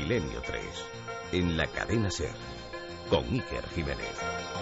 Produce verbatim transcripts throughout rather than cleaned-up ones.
Milenio tres, en la cadena SER, con Iker Jiménez.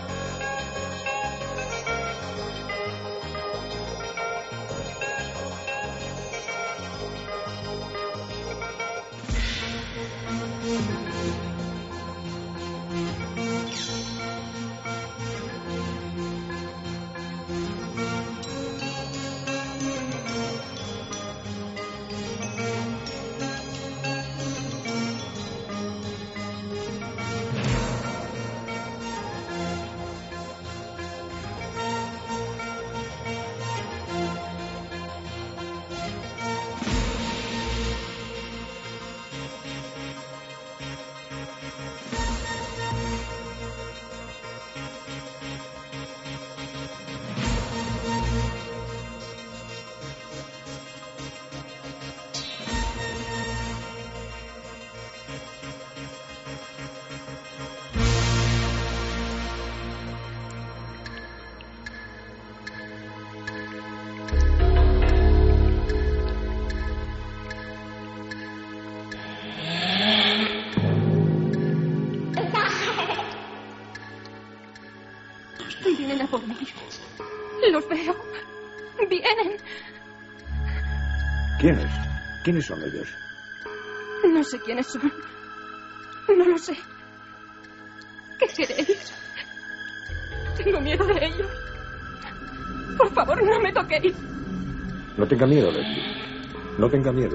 Vienen a por mí. Los veo. Vienen. ¿Quiénes? ¿Quiénes son ellos? No sé quiénes son. No lo sé. ¿Qué queréis? Tengo miedo de ellos. Por favor, no me toquéis. No tenga miedo, Leslie. No tenga miedo.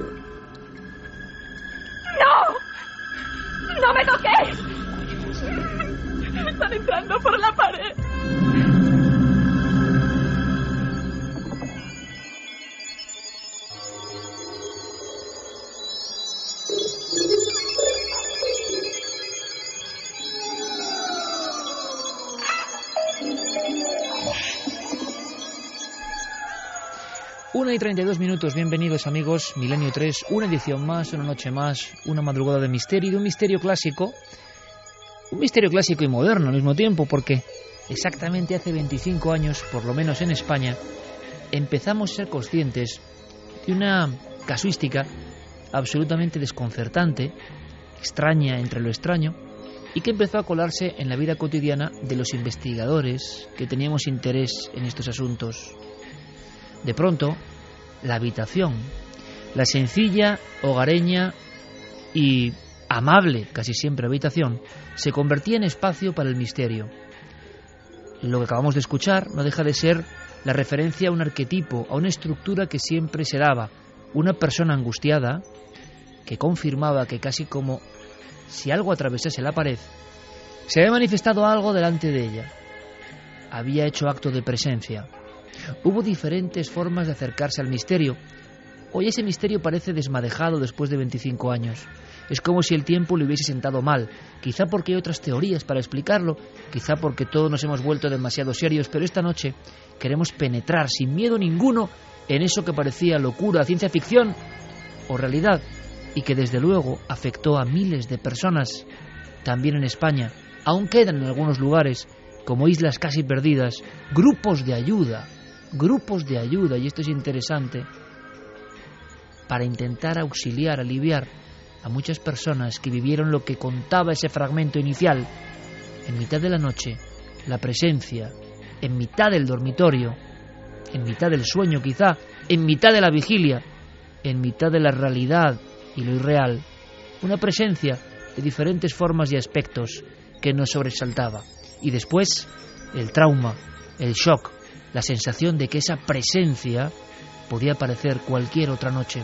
¡No! ¡No me toquéis! Están entrando por la pared. Una y treinta y dos minutos, bienvenidos amigos, Milenio tres, una edición más, una noche más, una madrugada de misterio, y de un misterio clásico, un misterio clásico y moderno al mismo tiempo, porque exactamente hace veinticinco años, por lo menos en España, empezamos a ser conscientes de una casuística absolutamente desconcertante, extraña entre lo extraño, y que empezó a colarse en la vida cotidiana de los investigadores que teníamos interés en estos asuntos. De pronto, la habitación, la sencilla, hogareña y amable, casi siempre habitación, se convertía en espacio para el misterio. Lo que acabamos de escuchar no deja de ser la referencia a un arquetipo, a una estructura que siempre se daba, una persona angustiada que confirmaba que casi como si algo atravesase la pared, se había manifestado algo delante de ella, había hecho acto de presencia. Hubo diferentes formas de acercarse al misterio. Hoy ese misterio parece desmadejado después de veinticinco años. Es como si el tiempo le hubiese sentado mal, quizá porque hay otras teorías para explicarlo, quizá porque todos nos hemos vuelto demasiado serios, pero esta noche queremos penetrar sin miedo ninguno en eso que parecía locura, ciencia ficción o realidad, y que desde luego afectó a miles de personas, también en España. Aún quedan en algunos lugares, como islas casi perdidas, grupos de ayuda, grupos de ayuda, y esto es interesante, para intentar auxiliar, aliviar a muchas personas que vivieron lo que contaba ese fragmento inicial. En mitad de la noche, la presencia, en mitad del dormitorio, en mitad del sueño quizá, en mitad de la vigilia, en mitad de la realidad y lo irreal, una presencia de diferentes formas y aspectos que nos sobresaltaba. Y después, el trauma, el shock, la sensación de que esa presencia podía aparecer cualquier otra noche.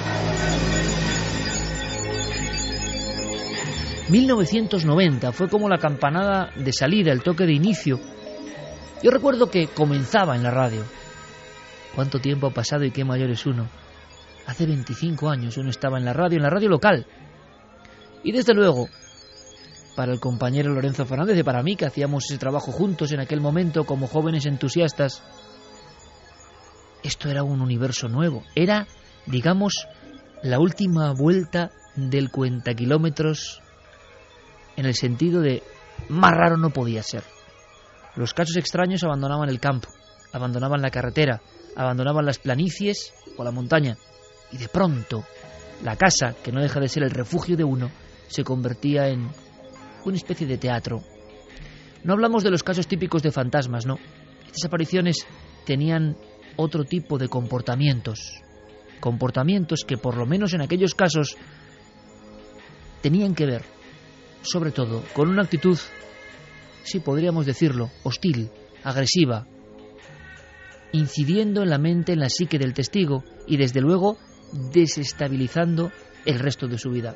mil novecientos noventa fue como la campanada de salida, el toque de inicio. Yo recuerdo que comenzaba en la radio. ¿Cuánto tiempo ha pasado y qué mayor es uno? Hace veinticinco años uno estaba en la radio, en la radio local. Y desde luego, para el compañero Lorenzo Fernández y para mí, que hacíamos ese trabajo juntos en aquel momento como jóvenes entusiastas, esto era un universo nuevo. Era, digamos, la última vuelta del cuentakilómetros, en el sentido de más raro no podía ser. Los casos extraños abandonaban el campo, abandonaban la carretera, abandonaban las planicies o la montaña, y de pronto la casa, que no deja de ser el refugio de uno, se convertía en una especie de teatro. No hablamos de los casos típicos de fantasmas, no. Estas apariciones tenían otro tipo de comportamientos. Comportamientos que, por lo menos en aquellos casos, tenían que ver, sobre todo, con una actitud, sí podríamos decirlo, hostil, agresiva, incidiendo en la mente, en la psique del testigo y, desde luego, desestabilizando el resto de su vida.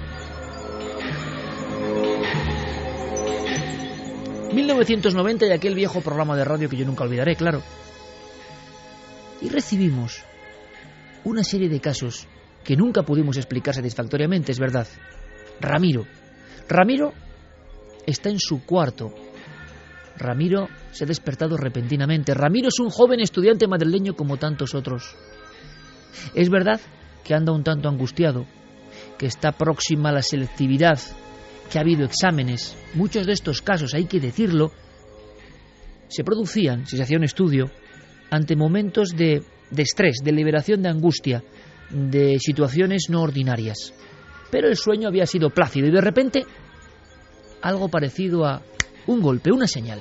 mil novecientos noventa y aquel viejo programa de radio que yo nunca olvidaré, claro. Y recibimos una serie de casos que nunca pudimos explicar satisfactoriamente, es verdad. Ramiro. Ramiro está en su cuarto. Ramiro se ha despertado repentinamente. Ramiro es un joven estudiante madrileño como tantos otros. Es verdad que anda un tanto angustiado, que está próxima la selectividad, que ha habido exámenes. Muchos de estos casos, hay que decirlo, se producían, si se hacía un estudio, ante momentos de, de estrés, de liberación de angustia, de situaciones no ordinarias. Pero el sueño había sido plácido y de repente algo parecido a un golpe, una señal.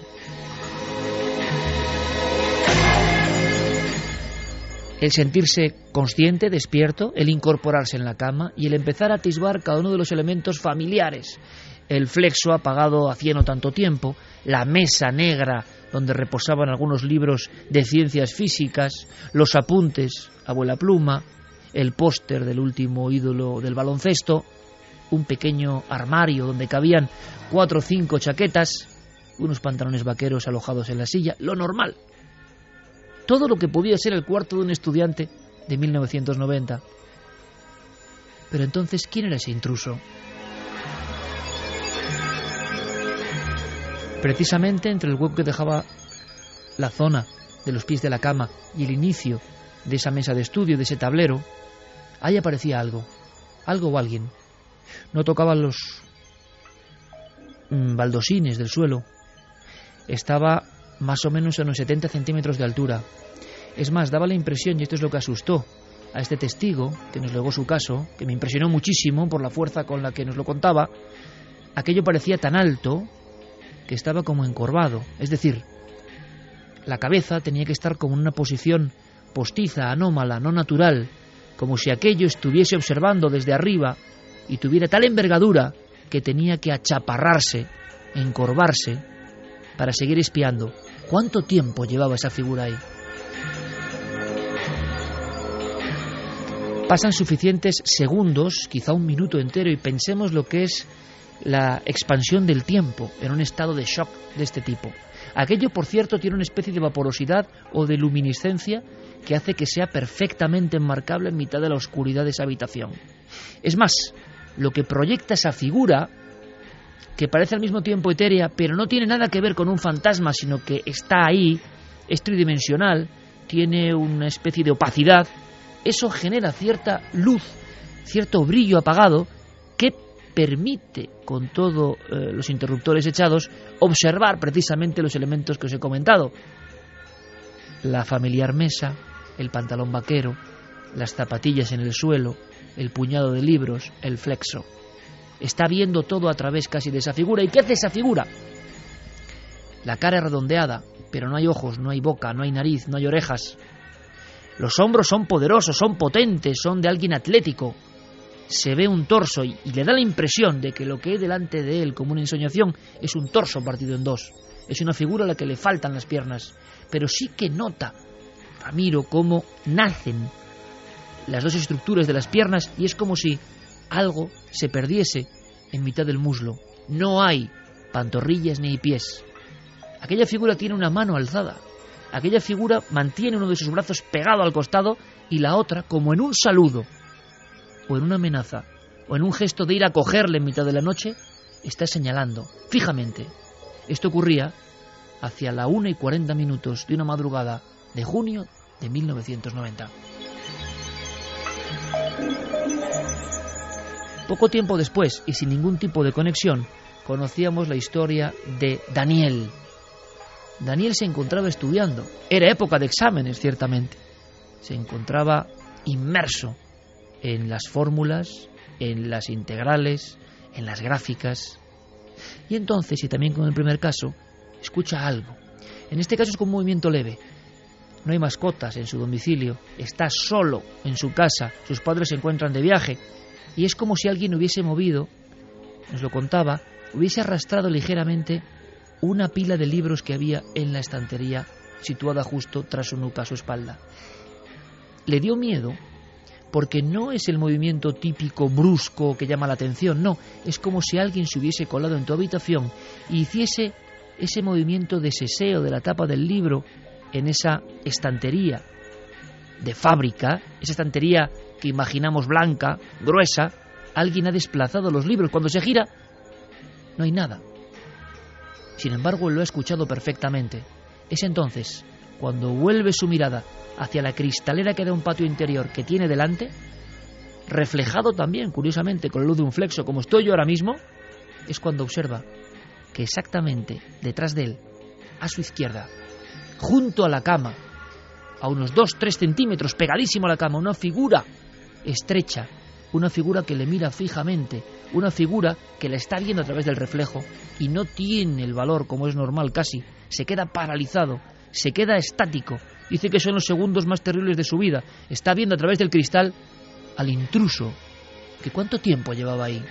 El sentirse consciente, despierto, el incorporarse en la cama y el empezar a atisbar cada uno de los elementos familiares. El flexo apagado hacía no tanto tiempo, la mesa negra donde reposaban algunos libros de ciencias físicas, los apuntes, abuela pluma, el póster del último ídolo del baloncesto, un pequeño armario donde cabían cuatro o cinco chaquetas, unos pantalones vaqueros alojados en la silla, lo normal. Todo lo que podía ser el cuarto de un estudiante de mil novecientos noventa. Pero entonces, ¿quién era ese intruso? Precisamente entre el hueco que dejaba la zona de los pies de la cama y el inicio de esa mesa de estudio, de ese tablero, ahí aparecía algo, algo o alguien. No tocaba los mm, baldosines del suelo. Estaba más o menos a unos setenta centímetros de altura. Es más, daba la impresión, y esto es lo que asustó a este testigo, que nos legó su caso, que me impresionó muchísimo por la fuerza con la que nos lo contaba, aquello parecía tan alto que estaba como encorvado, es decir, la cabeza tenía que estar como en una posición postiza, anómala, no natural, como si aquello estuviese observando desde arriba y tuviera tal envergadura que tenía que achaparrarse, encorvarse, para seguir espiando. ¿Cuánto tiempo llevaba esa figura ahí? Pasan suficientes segundos, quizá un minuto entero, y pensemos lo que es la expansión del tiempo en un estado de shock de este tipo. Aquello, por cierto, tiene una especie de vaporosidad o de luminiscencia que hace que sea perfectamente enmarcable en mitad de la oscuridad de esa habitación. Es más, lo que proyecta esa figura, que parece al mismo tiempo etérea, pero no tiene nada que ver con un fantasma, sino que está ahí, es tridimensional, tiene una especie de opacidad, eso genera cierta luz, cierto brillo apagado, que permite, con todos eh, los interruptores echados, observar precisamente los elementos que os he comentado. La familiar mesa, el pantalón vaquero, las zapatillas en el suelo, el puñado de libros, el flexo. Está viendo todo a través casi de esa figura. ¿Y qué hace esa figura? La cara es redondeada, pero no hay ojos, no hay boca, no hay nariz, no hay orejas. Los hombros son poderosos, son potentes, son de alguien atlético. Se ve un torso y, y le da la impresión de que lo que hay delante de él como una ensoñación es un torso partido en dos. Es una figura a la que le faltan las piernas. Pero sí que nota, Ramiro, cómo nacen las dos estructuras de las piernas y es como si algo se perdiese en mitad del muslo. No hay pantorrillas ni pies. Aquella figura tiene una mano alzada. Aquella figura mantiene uno de sus brazos pegado al costado y la otra, como en un saludo, o en una amenaza, o en un gesto de ir a cogerle en mitad de la noche, está señalando fijamente. Esto ocurría hacia la una y cuarenta minutos de una madrugada de junio de mil novecientos noventa. Poco tiempo después, y sin ningún tipo de conexión, conocíamos la historia de Daniel. Daniel se encontraba estudiando. Era época de exámenes, ciertamente. Se encontraba inmerso en las fórmulas, en las integrales, en las gráficas. Y entonces, y también con el primer caso, escucha algo. En este caso es con un movimiento leve. No hay mascotas en su domicilio, está solo en su casa, sus padres se encuentran de viaje, y es como si alguien hubiese movido, nos lo contaba, hubiese arrastrado ligeramente una pila de libros que había en la estantería situada justo tras su nuca, a su espalda. Le dio miedo porque no es el movimiento típico brusco que llama la atención, no, es como si alguien se hubiese colado en tu habitación y hiciese ese movimiento de seseo de la tapa del libro en esa estantería de fábrica, esa estantería que imaginamos blanca, gruesa. Alguien ha desplazado los libros. Cuando se gira, no hay nada. Sin embargo, él lo ha escuchado perfectamente. Es entonces cuando vuelve su mirada hacia la cristalera que da un patio interior que tiene delante, reflejado también, curiosamente, con la luz de un flexo, como estoy yo ahora mismo, es cuando observa que exactamente detrás de él, a su izquierda, junto a la cama, a unos dos tres centímetros, pegadísimo a la cama, una figura estrecha, una figura que le mira fijamente, una figura que la está viendo a través del reflejo y no tiene el valor, como es normal casi, se queda paralizado, se queda estático, dice que son los segundos más terribles de su vida, está viendo a través del cristal al intruso, que cuánto tiempo llevaba ahí.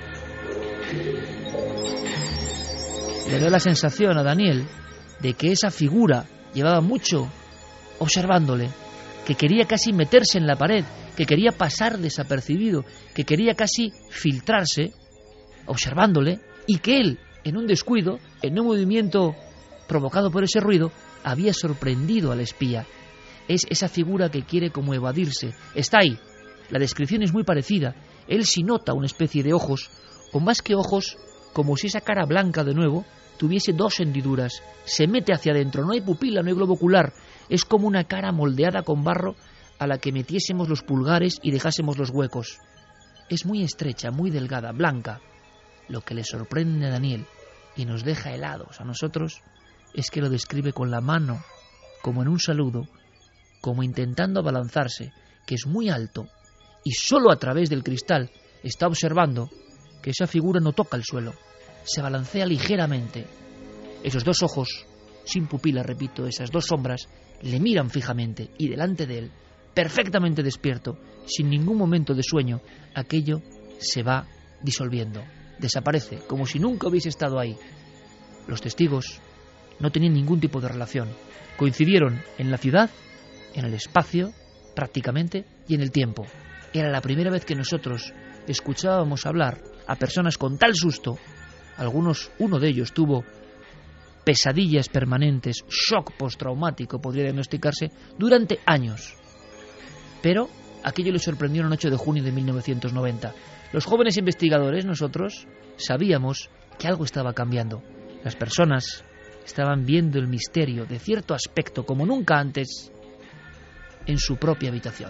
Le da la sensación a Daniel de que esa figura llevaba mucho observándole, que quería casi meterse en la pared, que quería pasar desapercibido, que quería casi filtrarse, observándole, y que él, en un descuido, en un movimiento provocado por ese ruido, había sorprendido al espía. Es esa figura que quiere como evadirse. Está ahí. La descripción es muy parecida. Él sí nota una especie de ojos, o más que ojos, como si esa cara blanca de nuevo tuviese dos hendiduras. Se mete hacia adentro, no hay pupila, no hay globo ocular. Es como una cara moldeada con barro a la que metiésemos los pulgares y dejásemos los huecos. Es muy estrecha, muy delgada, blanca. Lo que le sorprende a Daniel y nos deja helados a nosotros es que lo describe con la mano, como en un saludo, como intentando abalanzarse, que es muy alto, y solo a través del cristal está observando que esa figura no toca el suelo, se balancea ligeramente. Esos dos ojos, sin pupila, repito, esas dos sombras, le miran fijamente, y delante de él, perfectamente despierto, sin ningún momento de sueño, aquello se va disolviendo, desaparece, como si nunca hubiese estado ahí. Los testigos no tenían ningún tipo de relación, coincidieron en la ciudad, en el espacio, prácticamente, y en el tiempo. Era la primera vez que nosotros escuchábamos hablar a personas con tal susto. Algunos, uno de ellos tuvo pesadillas permanentes, shock postraumático podría diagnosticarse, durante años. Pero aquello le sorprendió en el ocho de junio de mil novecientos noventa. Los jóvenes investigadores, nosotros, sabíamos que algo estaba cambiando. Las personas estaban viendo el misterio de cierto aspecto como nunca antes en su propia habitación.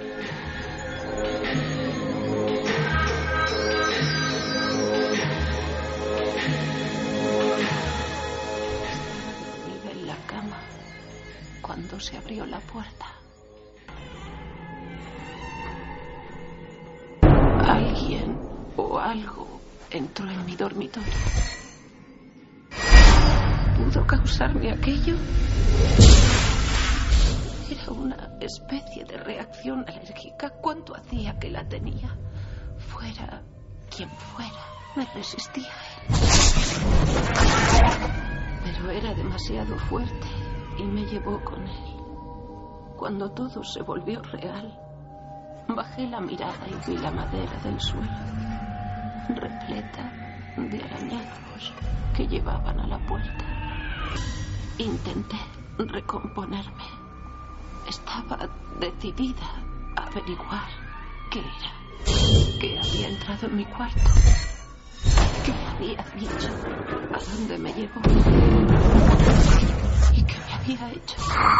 Estaba en la cama cuando se abrió la puerta. Alguien o algo entró en mi dormitorio. ¿Pudo causarme aquello? Era una especie de reacción alérgica. ¿Cuánto hacía que la tenía? Fuera quien fuera, me resistía a él. Pero era demasiado fuerte y me llevó con él. Cuando todo se volvió real, bajé la mirada y vi la madera del suelo, repleta de arañazos que llevaban a la puerta. Intenté recomponerme. Estaba decidida a averiguar qué era, qué había entrado en mi cuarto, qué había dicho, a dónde me llevó y qué me había hecho.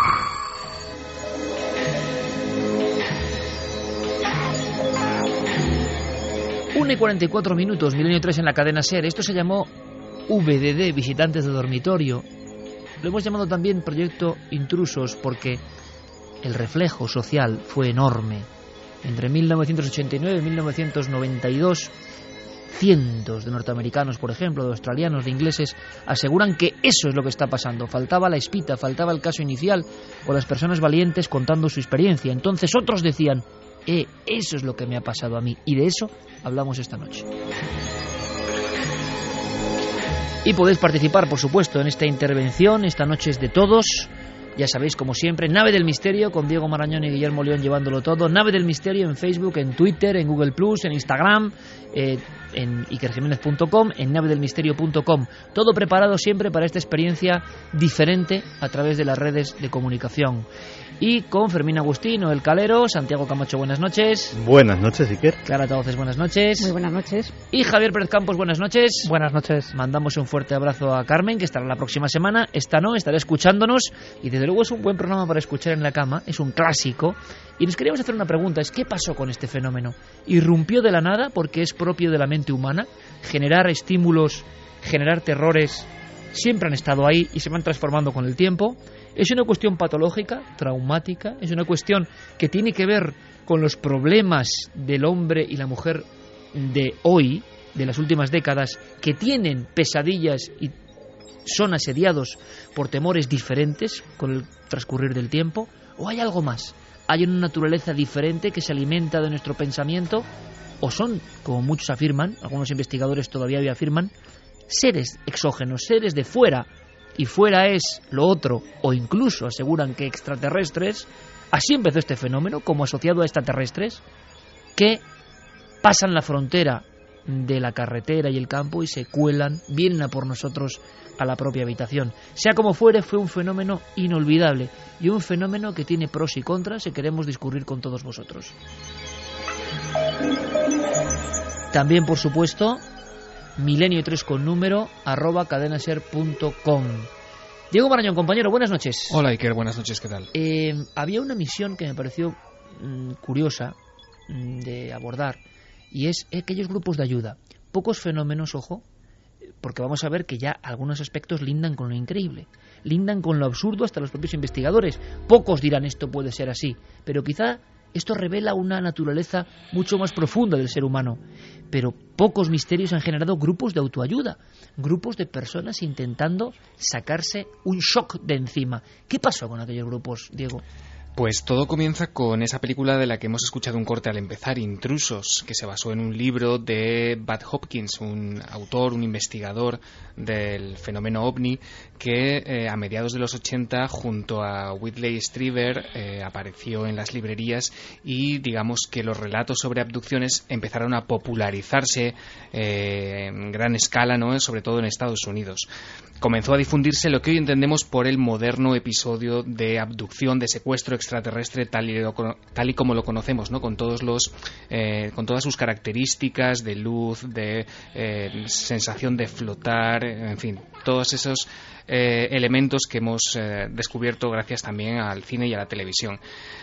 una y cuarenta y cuatro minutos, Milenio tres en la cadena SER. Esto se llamó V D D, Visitantes de Dormitorio. Lo hemos llamado también Proyecto Intrusos porque el reflejo social fue enorme. Entre mil novecientos ochenta y nueve y mil novecientos noventa y dos, Cientos de norteamericanos, por ejemplo, de australianos, de ingleses, aseguran que eso es lo que está pasando. Faltaba la espita, faltaba el caso inicial o las personas valientes contando su experiencia. Entonces otros decían, eh, eso es lo que me ha pasado a mí. Y de eso hablamos esta noche. Y podéis participar, por supuesto, en esta intervención. Esta noche es de todos. Ya sabéis, como siempre, Nave del Misterio, con Diego Marañón y Guillermo León llevándolo todo. Nave del Misterio en Facebook, en Twitter, en Google plus, en Instagram, eh, en iker jiménez punto com, en nave del misterio punto com. Todo preparado siempre para esta experiencia diferente a través de las redes de comunicación. Y con Fermín Agustín, Noel Calero, Santiago Camacho, buenas noches. Buenas noches, Iker. Clara Tauces, buenas noches. Muy buenas noches. Y Javier Pérez Campos, buenas noches. Buenas noches. Mandamos un fuerte abrazo a Carmen, que estará la próxima semana. Esta no, estará escuchándonos. Y desde luego es un buen programa para escuchar en la cama, es un clásico. Y nos queríamos hacer una pregunta, es ¿qué pasó con este fenómeno? ¿Irrumpió de la nada porque es propio de la mente humana? Generar estímulos, generar terrores, siempre han estado ahí y se van transformando con el tiempo. ¿Es una cuestión patológica, traumática? ¿Es una cuestión que tiene que ver con los problemas del hombre y la mujer de hoy, de las últimas décadas, que tienen pesadillas y son asediados por temores diferentes con el transcurrir del tiempo? ¿O hay algo más? ¿Hay una naturaleza diferente que se alimenta de nuestro pensamiento? ¿O son, como muchos afirman, algunos investigadores todavía hoy afirman, seres exógenos, seres de fuera? Y fuera es lo otro, o incluso aseguran que extraterrestres. Así empezó este fenómeno, como asociado a extraterrestres, que pasan la frontera de la carretera y el campo y se cuelan, vienen a por nosotros a la propia habitación. Sea como fuere, fue un fenómeno inolvidable y un fenómeno que tiene pros y contras y queremos discurrir con todos vosotros. También, por supuesto, milenio tres con número arroba cadenaser punto com. Diego Marañón, compañero, buenas noches. Hola, Iker, buenas noches, ¿qué tal? Eh, había una misión que me pareció mmm, curiosa mmm, de abordar, y es aquellos grupos de ayuda. Pocos fenómenos, ojo, porque vamos a ver que ya algunos aspectos lindan con lo increíble, lindan con lo absurdo hasta los propios investigadores. Pocos dirán esto puede ser así, pero quizá esto revela una naturaleza mucho más profunda del ser humano. Pero pocos misterios han generado grupos de autoayuda, grupos de personas intentando sacarse un shock de encima. ¿Qué pasó con aquellos grupos, Diego? Pues todo comienza con esa película de la que hemos escuchado un corte al empezar, Intrusos, que se basó en un libro de Bud Hopkins, un autor, un investigador del fenómeno ovni, que eh, a mediados de los ochenta, junto a Whitley Strieber, eh, apareció en las librerías y digamos que los relatos sobre abducciones empezaron a popularizarse eh, en gran escala, ¿no? Sobre todo en Estados Unidos. Comenzó a difundirse lo que hoy entendemos por el moderno episodio de abducción, de secuestro extraterrestre, tal y, lo, tal y como lo conocemos, ¿no? Con todos los, eh, con todas sus características de luz, de eh, sensación de flotar, en fin, todos esos eh, elementos que hemos eh, descubierto gracias también al cine y a la televisión.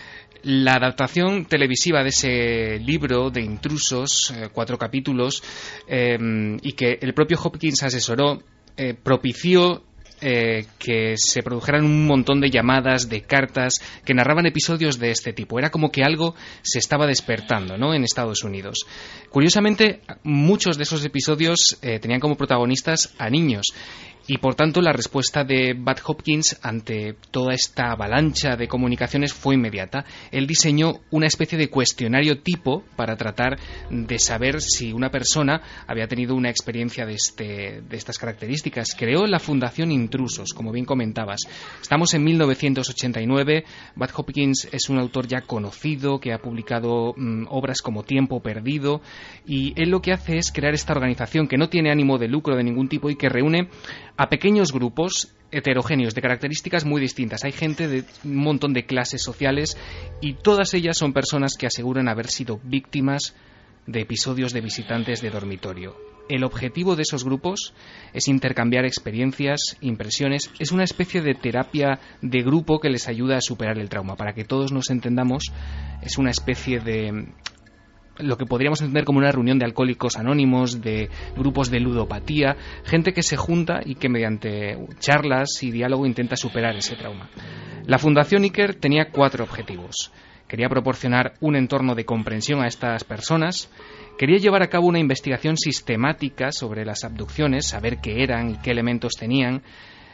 La adaptación televisiva de ese libro de Intrusos, eh, cuatro capítulos, eh, y que el propio Hopkins asesoró, eh, propició Eh, que se produjeran un montón de llamadas, de cartas que narraban episodios de este tipo. Era como que algo se estaba despertando, ¿no?, en Estados Unidos. Curiosamente, muchos de esos episodios eh, tenían como protagonistas a niños. Y por tanto la respuesta de Bud Hopkins ante toda esta avalancha de comunicaciones fue inmediata. Él diseñó una especie de cuestionario tipo para tratar de saber si una persona había tenido una experiencia de, este, de estas características. Creó la Fundación Intrusos, como bien comentabas. Estamos en mil novecientos ochenta y nueve. Bud Hopkins es un autor ya conocido que ha publicado mmm, obras como Tiempo Perdido, y él lo que hace es crear esta organización que no tiene ánimo de lucro de ningún tipo y que reúne a pequeños grupos heterogéneos de características muy distintas. Hay gente de un montón de clases sociales y todas ellas son personas que aseguran haber sido víctimas de episodios de visitantes de dormitorio. El objetivo de esos grupos es intercambiar experiencias, impresiones. Es una especie de terapia de grupo que les ayuda a superar el trauma. Para que todos nos entendamos, es una especie de lo que podríamos entender como una reunión de alcohólicos anónimos, de grupos de ludopatía, gente que se junta y que mediante charlas y diálogo intenta superar ese trauma. La Fundación Iker tenía cuatro objetivos: quería proporcionar un entorno de comprensión a estas personas, quería llevar a cabo una investigación sistemática sobre las abducciones, saber qué eran y qué elementos tenían.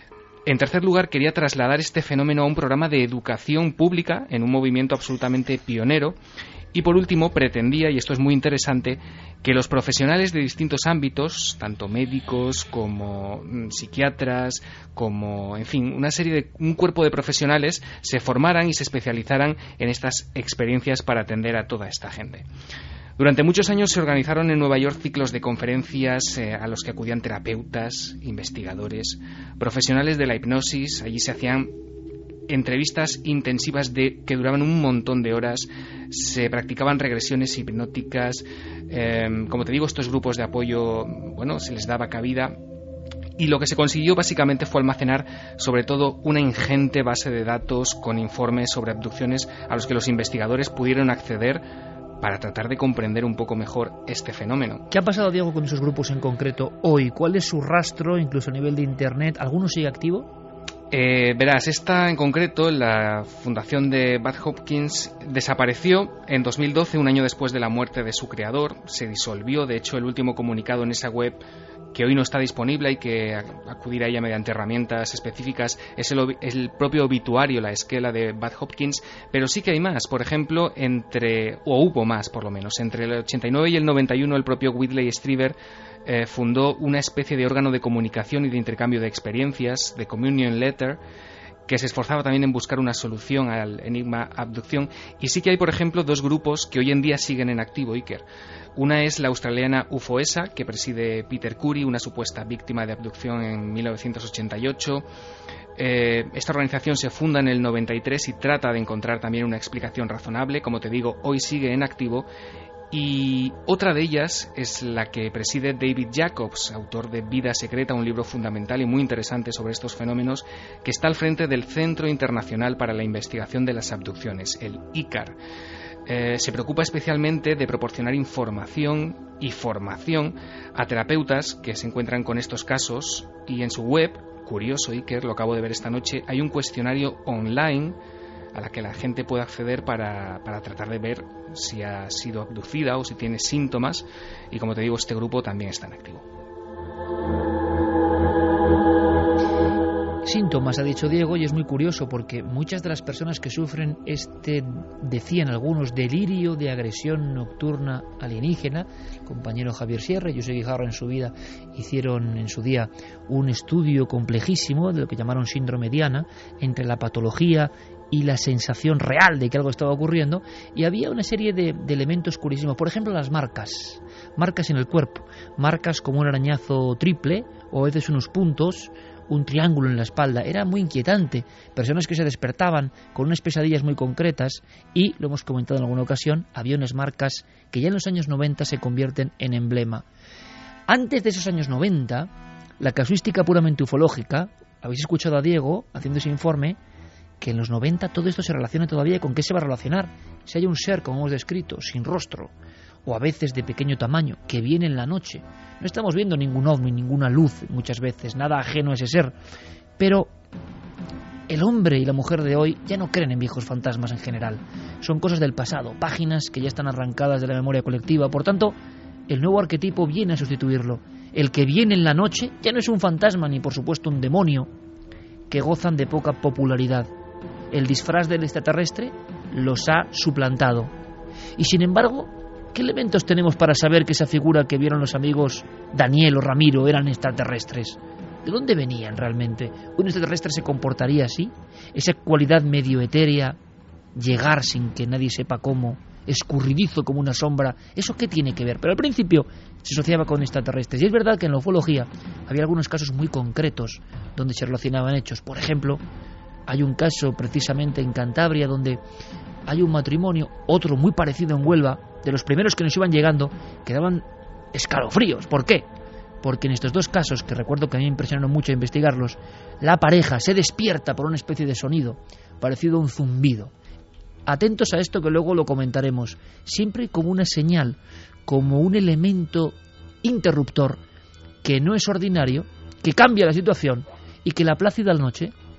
En tercer lugar, quería trasladar este fenómeno a un programa de educación pública en un movimiento absolutamente pionero. Y por último, pretendía, y esto es muy interesante, que los profesionales de distintos ámbitos, tanto médicos como psiquiatras, como, en fin, una serie de, un cuerpo de profesionales se formaran y se especializaran en estas experiencias para atender a toda esta gente. Durante muchos años se organizaron en Nueva York ciclos de conferencias eh, a los que acudían terapeutas, investigadores, profesionales de la hipnosis. Allí se hacían entrevistas intensivas de que duraban un montón de horas, se practicaban regresiones hipnóticas, eh, como te digo, estos grupos de apoyo, bueno, se les daba cabida, y lo que se consiguió básicamente fue almacenar sobre todo una ingente base de datos con informes sobre abducciones a los que los investigadores pudieron acceder para tratar de comprender un poco mejor este fenómeno. ¿Qué ha pasado, Diego, con esos grupos en concreto hoy? ¿Cuál es su rastro, incluso a nivel de Internet? ¿Alguno sigue activo? Eh, verás, esta en concreto, la fundación de Bad Hopkins, desapareció en dos mil doce, un año después de la muerte de su creador. Se disolvió. De hecho, el último comunicado en esa web, que hoy no está disponible, hay que acudir a ella mediante herramientas específicas, es el, el propio obituario, la esquela de Bad Hopkins, pero sí que hay más. Por ejemplo, entre, o hubo más por lo menos, entre el ochenta y nueve y el noventa y uno, el propio Whitley Strieber eh, fundó una especie de órgano de comunicación y de intercambio de experiencias, de Communion Letter, que se esforzaba también en buscar una solución al enigma abducción. Y sí que hay, por ejemplo, dos grupos que hoy en día siguen en activo, Iker. Una es la australiana U F O E S A, que preside Peter Curry, una supuesta víctima de abducción en mil novecientos ochenta y ocho. Eh, esta organización se funda en el noventa y tres y trata de encontrar también una explicación razonable. Como te digo, hoy sigue en activo. Y otra de ellas es la que preside David Jacobs, autor de Vida Secreta, un libro fundamental y muy interesante sobre estos fenómenos, que está al frente del Centro Internacional para la Investigación de las Abducciones, el I C A R. Eh, se preocupa especialmente de proporcionar información y formación a terapeutas que se encuentran con estos casos, y en su web, curioso, Iker, lo acabo de ver esta noche, hay un cuestionario online a la que la gente puede acceder para, para tratar de ver si ha sido abducida o si tiene síntomas, y como te digo, este grupo también está en activo. Síntomas, ha dicho Diego, y es muy curioso porque muchas de las personas que sufren este, decían algunos, delirio de agresión nocturna alienígena, el compañero Javier Sierra y José Guijarro en su vida hicieron en su día un estudio complejísimo de lo que llamaron síndrome Diana, entre la patología y la sensación real de que algo estaba ocurriendo, y había una serie de, de elementos curísimos. Por ejemplo, las marcas, marcas en el cuerpo, marcas como un arañazo triple o a veces unos puntos, un triángulo en la espalda. Era muy inquietante. Personas que se despertaban con unas pesadillas muy concretas, y, lo hemos comentado en alguna ocasión, había unas marcas que ya en los años noventa se convierten en emblema. Antes de esos años noventa, la casuística puramente ufológica, habéis escuchado a Diego haciendo ese informe, que en los noventa todo esto se relaciona todavía con qué se va a relacionar. Si hay un ser, como hemos descrito, sin rostro, o a veces de pequeño tamaño, que viene en la noche. No estamos viendo ningún ovni, ninguna luz muchas veces, nada ajeno a ese ser. Pero el hombre y la mujer de hoy ya no creen en viejos fantasmas en general. Son cosas del pasado, páginas que ya están arrancadas de la memoria colectiva. Por tanto, el nuevo arquetipo viene a sustituirlo. El que viene en la noche ya no es un fantasma, ni por supuesto un demonio, que gozan de poca popularidad. El disfraz del extraterrestre los ha suplantado. Y sin embargo, ¿qué elementos tenemos para saber que esa figura que vieron los amigos Daniel o Ramiro eran extraterrestres? ¿De dónde venían realmente? ¿Un extraterrestre se comportaría así? Esa cualidad medio etérea, llegar sin que nadie sepa cómo, escurridizo como una sombra, ¿eso qué tiene que ver? Pero al principio se asociaba con extraterrestres. Y es verdad que en la ufología había algunos casos muy concretos donde se relacionaban hechos. Por ejemplo, hay un caso precisamente en Cantabria donde hay un matrimonio, otro muy parecido en Huelva, de los primeros que nos iban llegando, que daban escalofríos. ¿Por qué? Porque en estos dos casos, que recuerdo que a mí me impresionaron mucho investigarlos, la pareja se despierta por una especie de sonido parecido a un zumbido. Atentos a esto, que luego lo comentaremos. Siempre como una señal, como un elemento interruptor que no es ordinario, que cambia la situación y que la plácida noche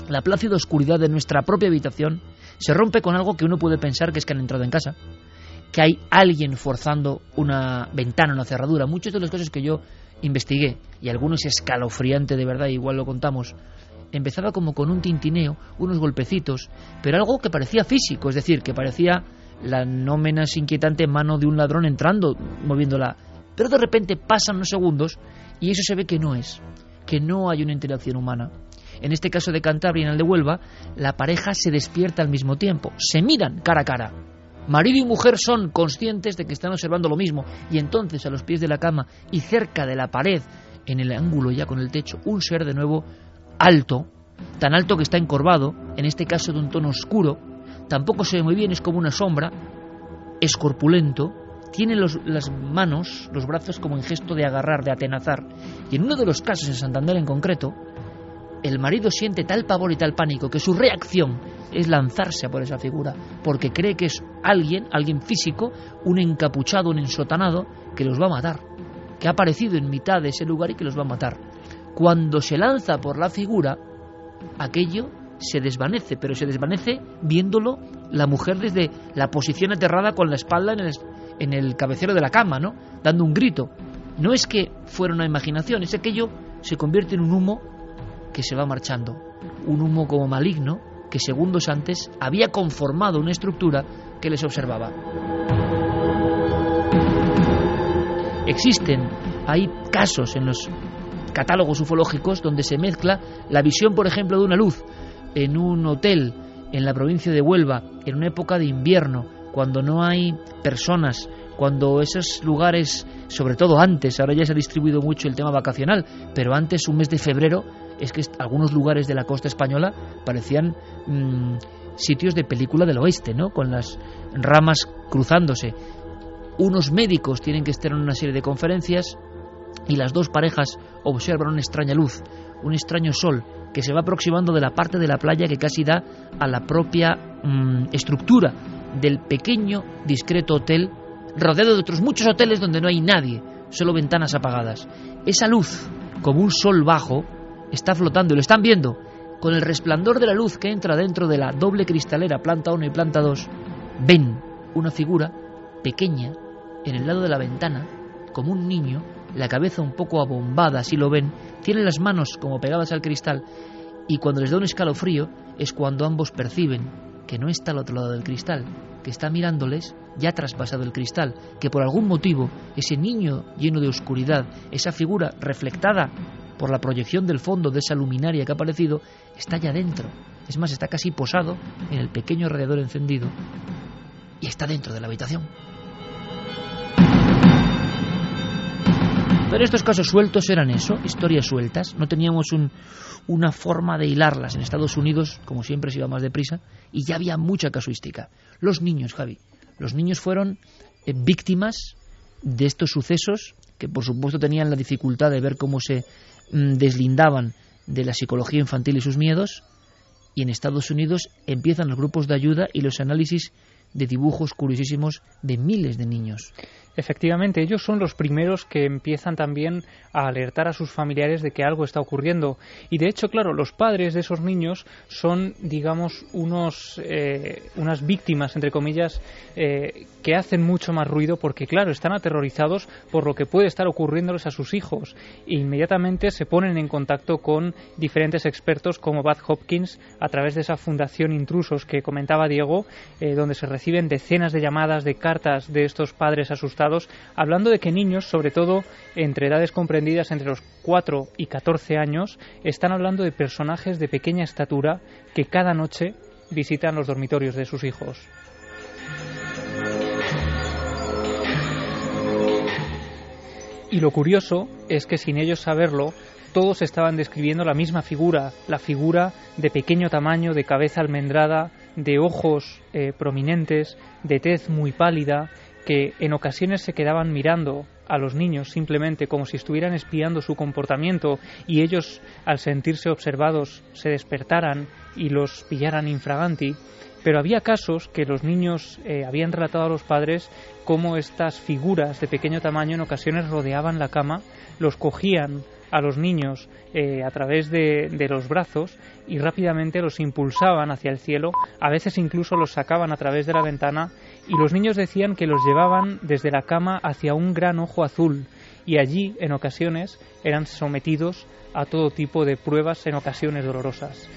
la plácida oscuridad de nuestra propia habitación se rompe con algo que uno puede pensar que es que han entrado en casa, que hay alguien forzando una ventana, una cerradura. Muchas de las cosas que yo investigué, y algunos escalofriante de verdad, igual lo contamos, empezaba como con un tintineo, unos golpecitos, pero algo que parecía físico, es decir, que parecía la no menos inquietante mano de un ladrón entrando, moviéndola. Pero de repente pasan unos segundos y eso se ve que no es, que no hay una interacción humana. En este caso de Cantabria y en el de Huelva, la pareja se despierta al mismo tiempo, se miran cara a cara. Marido y mujer son conscientes de que están observando lo mismo, y entonces a los pies de la cama y cerca de la pared, en el ángulo ya con el techo, un ser de nuevo alto, tan alto que está encorvado, en este caso de un tono oscuro, tampoco se ve muy bien, es como una sombra, es corpulento, tiene los, las manos, los brazos como en gesto de agarrar, de atenazar, y en uno de los casos, en Santander en concreto, el marido siente tal pavor y tal pánico que su reacción es lanzarse a por esa figura, porque cree que es alguien, alguien físico, un encapuchado, un ensotanado, que los va a matar, que ha aparecido en mitad de ese lugar y que los va a matar. Cuando se lanza por la figura, aquello se desvanece, pero se desvanece viéndolo la mujer desde la posición aterrada con la espalda en el, en el cabecero de la cama, ¿no? Dando un grito. No es que fuera una imaginación, es que aquello se convierte en un humo que se va marchando, un humo como maligno que segundos antes había conformado una estructura que les observaba. Existen, hay casos en los catálogos ufológicos donde se mezcla la visión, por ejemplo, de una luz en un hotel en la provincia de Huelva en una época de invierno, cuando no hay personas, cuando esos lugares, sobre todo antes, ahora ya se ha distribuido mucho el tema vacacional, pero antes, un mes de febrero, es que algunos lugares de la costa española parecían mmm, sitios de película del oeste, ¿no? Con las ramas cruzándose. Unos médicos tienen que estar en una serie de conferencias y las dos parejas observan una extraña luz, un extraño sol que se va aproximando de la parte de la playa que casi da a la propia mmm, estructura del pequeño, discreto hotel, rodeado de otros muchos hoteles donde no hay nadie, solo ventanas apagadas. Esa luz, como un sol bajo, está flotando y lo están viendo. Con el resplandor de la luz que entra dentro de la doble cristalera, planta uno y planta dos, ven una figura pequeña en el lado de la ventana, como un niño, la cabeza un poco abombada, así lo ven, tiene las manos como pegadas al cristal, y cuando les da un escalofrío es cuando ambos perciben que no está al otro lado del cristal, que está mirándoles ya traspasado el cristal, que por algún motivo ese niño lleno de oscuridad, esa figura reflectada por la proyección del fondo de esa luminaria que ha aparecido, está ya dentro. Es más, está casi posado en el pequeño radiador encendido y está dentro de la habitación. Pero estos casos sueltos eran eso, historias sueltas. No teníamos un, una forma de hilarlas. En Estados Unidos, como siempre, se iba más deprisa y ya había mucha casuística. Los niños, Javi, los niños fueron eh, víctimas de estos sucesos que, por supuesto, tenían la dificultad de ver cómo se deslindaban de la psicología infantil y sus miedos, y en Estados Unidos empiezan los grupos de ayuda y los análisis de dibujos curiosísimos de miles de niños. Efectivamente, ellos son los primeros que empiezan también a alertar a sus familiares de que algo está ocurriendo. Y de hecho, claro, los padres de esos niños son, digamos, unos eh, unas víctimas, entre comillas, eh, que hacen mucho más ruido porque, claro, están aterrorizados por lo que puede estar ocurriéndoles a sus hijos. E inmediatamente se ponen en contacto con diferentes expertos como Bad Hopkins a través de esa fundación Intrusos que comentaba Diego, eh, donde se reciben decenas de llamadas, de cartas de estos padres asustados, hablando de que niños, sobre todo entre edades comprendidas entre los cuatro y catorce años, están hablando de personajes de pequeña estatura que cada noche visitan los dormitorios de sus hijos. Y lo curioso es que sin ellos saberlo, todos estaban describiendo la misma figura, la figura de pequeño tamaño, de cabeza almendrada, de ojos eh, prominentes, de tez muy pálida, que en ocasiones se quedaban mirando a los niños simplemente como si estuvieran espiando su comportamiento y ellos, al sentirse observados, se despertaran y los pillaran infraganti. Pero había casos que los niños eh, habían relatado a los padres cómo estas figuras de pequeño tamaño en ocasiones rodeaban la cama, los cogían a los niños eh, a través de, de los brazos y rápidamente los impulsaban hacia el cielo, a veces incluso los sacaban a través de la ventana, y los niños decían que los llevaban desde la cama hacia un gran ojo azul, y allí en ocasiones eran sometidos a todo tipo de pruebas, en ocasiones dolorosas.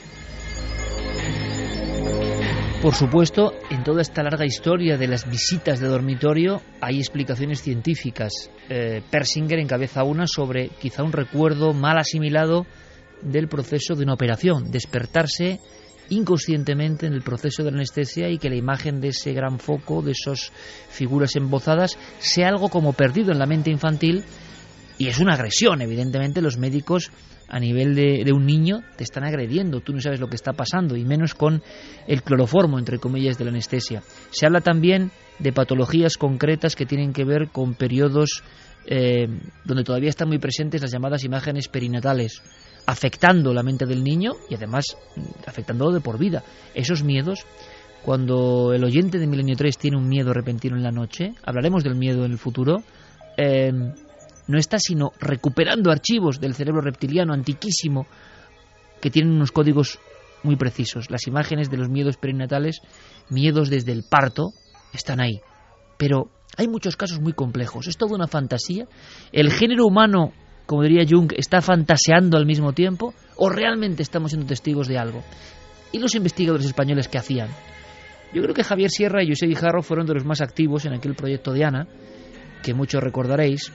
Por supuesto, en toda esta larga historia de las visitas de dormitorio hay explicaciones científicas. Eh, Persinger encabeza una sobre quizá un recuerdo mal asimilado del proceso de una operación, despertarse inconscientemente en el proceso de la anestesia y que la imagen de ese gran foco, de esas figuras embozadas, sea algo como perdido en la mente infantil. Y es una agresión, evidentemente los médicos a nivel de, de un niño te están agrediendo, tú no sabes lo que está pasando, y menos con el cloroformo, entre comillas, de la anestesia. Se habla también de patologías concretas que tienen que ver con periodos eh, donde todavía están muy presentes las llamadas imágenes perinatales, afectando la mente del niño y además afectándolo de por vida. Esos miedos, cuando el oyente de Milenio tres tiene un miedo repentino en la noche, hablaremos del miedo en el futuro, eh, no está sino recuperando archivos del cerebro reptiliano antiquísimo que tienen unos códigos muy precisos. Las imágenes de los miedos perinatales, miedos desde el parto, están ahí. Pero hay muchos casos muy complejos. Es toda una fantasía. ¿El género humano, como diría Jung, está fantaseando al mismo tiempo? ¿O realmente estamos siendo testigos de algo? ¿Y los investigadores españoles qué hacían? Yo creo que Javier Sierra y José Guijarro fueron de los más activos en aquel proyecto Diana, que muchos recordaréis.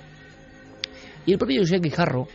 Y el propio José Guijarro,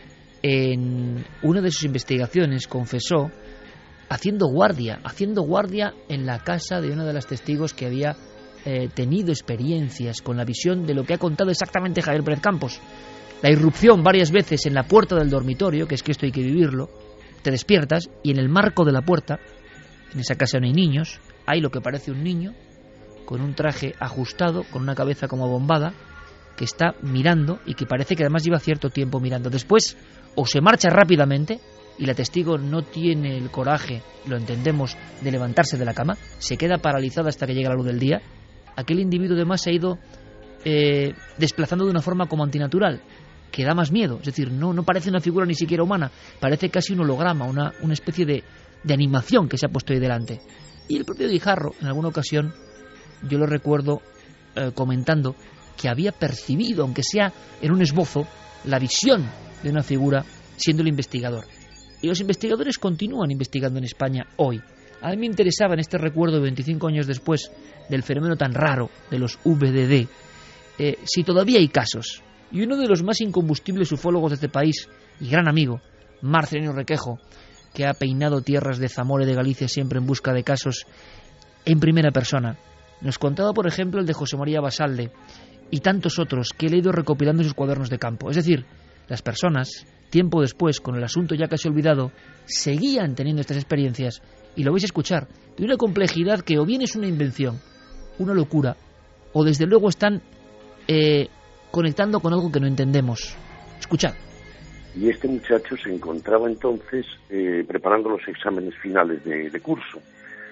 en una de sus investigaciones, confesó haciendo guardia, haciendo guardia en la casa de una de las testigos que había eh, tenido experiencias con la visión de lo que ha contado exactamente Javier Pérez Campos. La irrupción varias veces en la puerta del dormitorio, que es que esto hay que vivirlo, te despiertas y en el marco de la puerta, en esa casa no hay niños, hay lo que parece un niño, con un traje ajustado, con una cabeza como bombada, que está mirando y que parece que además lleva cierto tiempo mirando. Después o se marcha rápidamente y la testigo no tiene el coraje, lo entendemos, de levantarse de la cama, se queda paralizada hasta que llega la luz del día. Aquel individuo además se ha ido eh, desplazando de una forma como antinatural, que da más miedo. Es decir, no, no parece una figura ni siquiera humana, parece casi un holograma, una, una especie de, de animación que se ha puesto ahí delante. Y el propio Guijarro, en alguna ocasión, yo lo recuerdo eh, comentando que había percibido, aunque sea en un esbozo, la visión de una figura siendo el investigador. Y los investigadores continúan investigando en España hoy. A mí me interesaba en este recuerdo veinticinco años después del fenómeno tan raro de los V D D, eh, si todavía hay casos. Y uno de los más incombustibles ufólogos de este país, y gran amigo, Marcelino Requejo, que ha peinado tierras de Zamora y de Galicia siempre en busca de casos en primera persona, nos contaba, por ejemplo, el de José María Basalde, y tantos otros que he leído recopilando en sus cuadernos de campo. Es decir, las personas, tiempo después, con el asunto ya casi olvidado, seguían teniendo estas experiencias, y lo vais a escuchar, de una complejidad que o bien es una invención, una locura, o desde luego están eh, conectando con algo que no entendemos. Escuchad. Y este muchacho se encontraba entonces eh, preparando los exámenes finales de, de curso.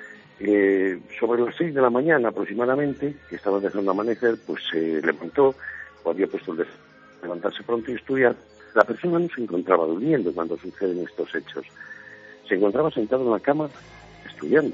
Eh, sobre las seis de la mañana aproximadamente, que estaba dejando amanecer, pues se levantó, o había puesto el de levantarse pronto y estudiar. La persona no se encontraba durmiendo cuando suceden estos hechos. Se encontraba sentado en la cama estudiando.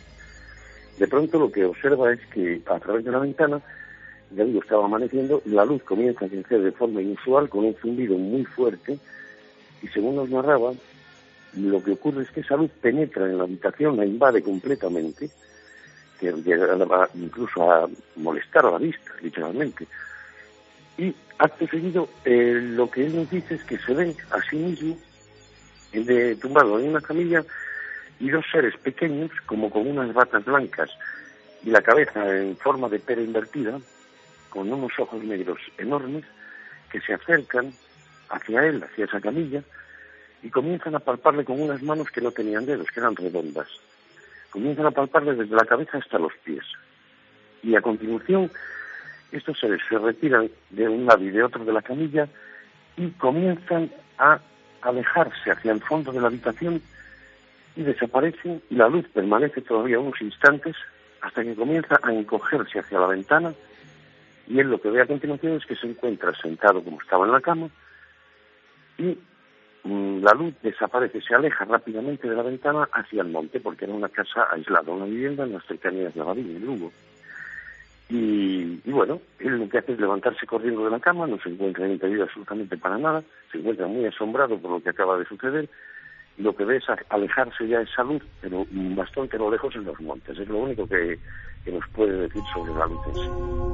De pronto lo que observa es que a través de la ventana, ya digo, estaba amaneciendo, la luz comienza a crecer de forma inusual con un zumbido muy fuerte y según nos narraba, lo que ocurre es que esa luz penetra en la habitación, la invade completamente, que llegaba incluso a molestar a la vista, literalmente. Y acto seguido, eh, lo que él nos dice es que se ve a sí mismo de, tumbado en una camilla y dos seres pequeños, como con unas batas blancas y la cabeza en forma de pera invertida, con unos ojos negros enormes, que se acercan hacia él, hacia esa camilla, y comienzan a palparle con unas manos que no tenían dedos, que eran redondas. Comienzan a palparle desde la cabeza hasta los pies. Y a continuación, estos seres se retiran de un lado y de otro de la camilla y comienzan a alejarse hacia el fondo de la habitación y desaparecen, y la luz permanece todavía unos instantes hasta que comienza a encogerse hacia la ventana, y él lo que ve a continuación es que se encuentra sentado como estaba en la cama y la luz desaparece, se aleja rápidamente de la ventana hacia el monte, porque era una casa aislada, una vivienda en las cercanías de Abadín, en Lugo. Y, y bueno, él lo que hace es levantarse corriendo de la cama, no se encuentra impedido absolutamente para nada, se encuentra muy asombrado por lo que acaba de suceder, y lo que ve es alejarse ya esa luz, pero bastante a lo lejos en los montes. Es lo único que, que nos puede decir sobre la luz en sí.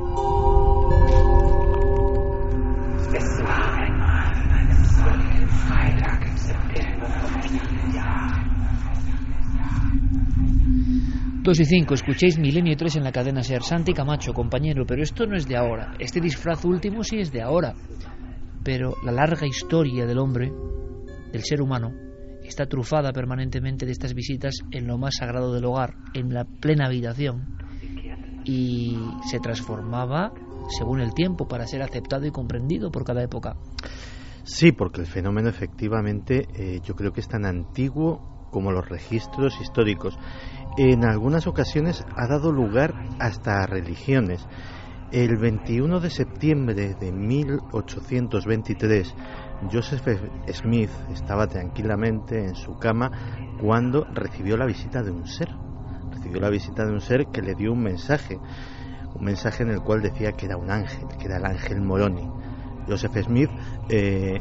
Dos y cinco, escuchéis Milenio tres en la cadena SER. Santi Camacho, compañero, pero esto no es de ahora. Este disfraz último sí es de ahora. Pero la larga historia del hombre, del ser humano, está trufada permanentemente de estas visitas en lo más sagrado del hogar, en la plena habitación. Y se transformaba según el tiempo para ser aceptado y comprendido por cada época. Sí, porque el fenómeno efectivamente eh, yo creo que es tan antiguo como los registros históricos. En algunas ocasiones ha dado lugar hasta a religiones. El veintiuno de septiembre de mil ochocientos veintitrés, Joseph Smith estaba tranquilamente en su cama cuando recibió la visita de un ser. Recibió la visita de un ser que le dio un mensaje, un mensaje en el cual decía que era un ángel, que era el ángel Moroni. Joseph Smith eh,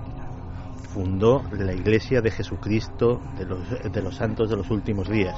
fundó la Iglesia de Jesucristo de los, de los Santos de los Últimos Días,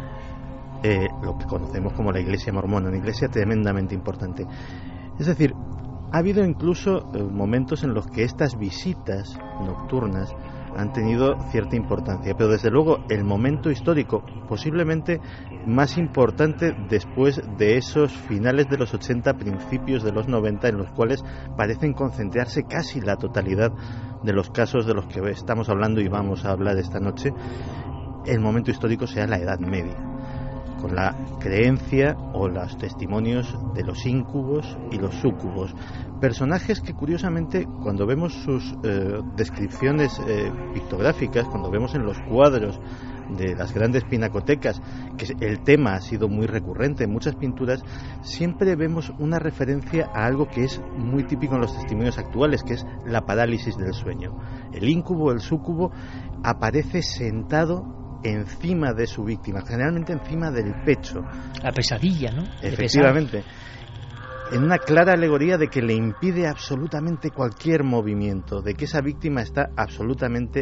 eh, lo que conocemos como la Iglesia Mormona, una iglesia tremendamente importante. Es decir, ha habido incluso eh, momentos en los que estas visitas nocturnas han tenido cierta importancia, pero desde luego el momento histórico posiblemente más importante después de esos finales de los ochenta, principios de los noventa, en los cuales parecen concentrarse casi la totalidad de los casos de los que estamos hablando y vamos a hablar esta noche. El momento histórico sea la Edad Media, con la creencia o los testimonios de los íncubos y los súcubos, personajes que curiosamente cuando vemos sus eh, descripciones eh, pictográficas, cuando vemos en los cuadros de las grandes pinacotecas que el tema ha sido muy recurrente en muchas pinturas, siempre vemos una referencia a algo que es muy típico en los testimonios actuales, que es la parálisis del sueño. El íncubo, el súcubo, aparece sentado encima de su víctima, generalmente encima del pecho. La pesadilla, ¿no? Efectivamente. En una clara alegoría de que le impide absolutamente cualquier movimiento, de que esa víctima está absolutamente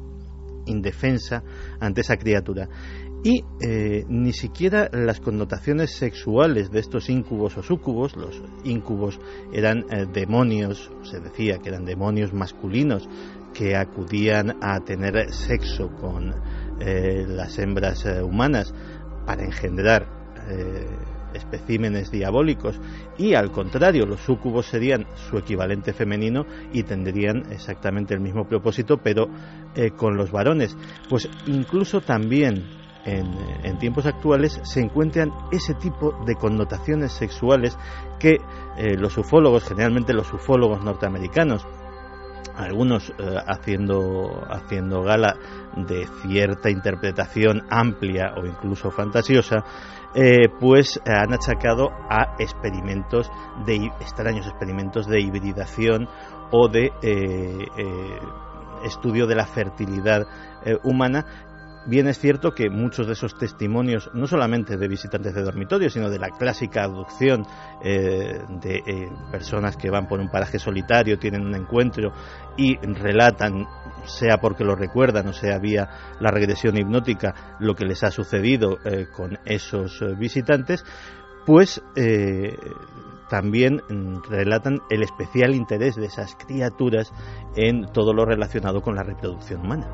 indefensa ante esa criatura. Y eh, ni siquiera las connotaciones sexuales de estos íncubos o súcubos, los íncubos eran eh, demonios, se decía que eran demonios masculinos que acudían a tener sexo con eh, las hembras eh, humanas para engendrar eh, especímenes diabólicos, y al contrario, los súcubos serían su equivalente femenino y tendrían exactamente el mismo propósito, pero eh, con los varones. Pues incluso también en, en tiempos actuales se encuentran ese tipo de connotaciones sexuales que eh, los ufólogos, generalmente los ufólogos norteamericanos, algunos eh, haciendo haciendo gala de cierta interpretación amplia o incluso fantasiosa, eh, pues eh, han achacado a experimentos de extraños experimentos de hibridación o de eh, eh, estudio de la fertilidad eh, humana. Bien es cierto que muchos de esos testimonios, no solamente de visitantes de dormitorio, sino de la clásica abducción eh, de eh, personas que van por un paraje solitario, tienen un encuentro y relatan, sea porque lo recuerdan o sea vía la regresión hipnótica, lo que les ha sucedido eh, con esos eh, visitantes, pues eh, también relatan el especial interés de esas criaturas en todo lo relacionado con la reproducción humana.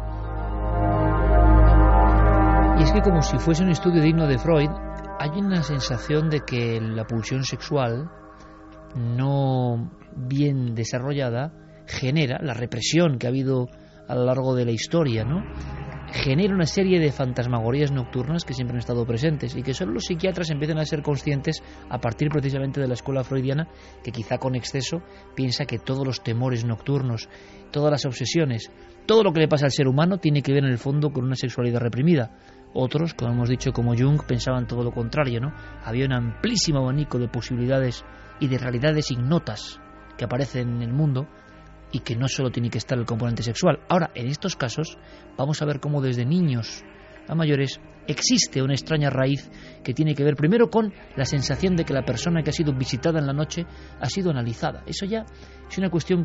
Y es que, como si fuese un estudio digno de Freud, hay una sensación de que la pulsión sexual no bien desarrollada genera la represión que ha habido a lo largo de la historia, ¿no? Genera una serie de fantasmagorías nocturnas que siempre han estado presentes y que solo los psiquiatras empiezan a ser conscientes a partir precisamente de la escuela freudiana, que quizá con exceso piensa que todos los temores nocturnos, todas las obsesiones, todo lo que le pasa al ser humano tiene que ver en el fondo con una sexualidad reprimida. Otros, como hemos dicho, como Jung, pensaban todo lo contrario, ¿no? Había un amplísimo abanico de posibilidades y de realidades ignotas que aparecen en el mundo, y que no solo tiene que estar el componente sexual. Ahora, en estos casos, vamos a ver cómo desde niños a mayores existe una extraña raíz que tiene que ver primero con la sensación de que la persona que ha sido visitada en la noche ha sido analizada. Eso ya es una cuestión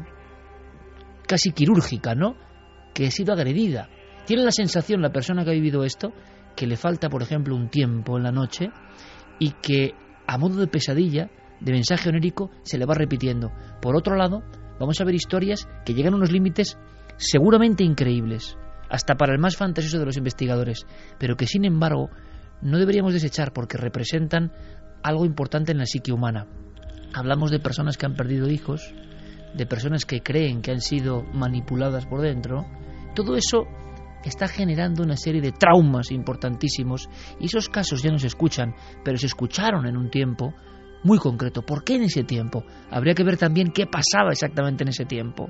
casi quirúrgica, ¿no? Que ha sido agredida. Tiene la sensación la persona que ha vivido esto que le falta, por ejemplo, un tiempo en la noche y que a modo de pesadilla, de mensaje onérico, se le va repitiendo. Por otro lado, vamos a ver historias que llegan a unos límites seguramente increíbles, hasta para el más fantasioso de los investigadores, pero que sin embargo no deberíamos desechar porque representan algo importante en la psique humana. Hablamos de personas que han perdido hijos, de personas que creen que han sido manipuladas por dentro. Todo eso está generando una serie de traumas importantísimos y esos casos ya no se escuchan, pero se escucharon en un tiempo muy concreto. ¿Por qué en ese tiempo? Habría que ver también qué pasaba exactamente en ese tiempo.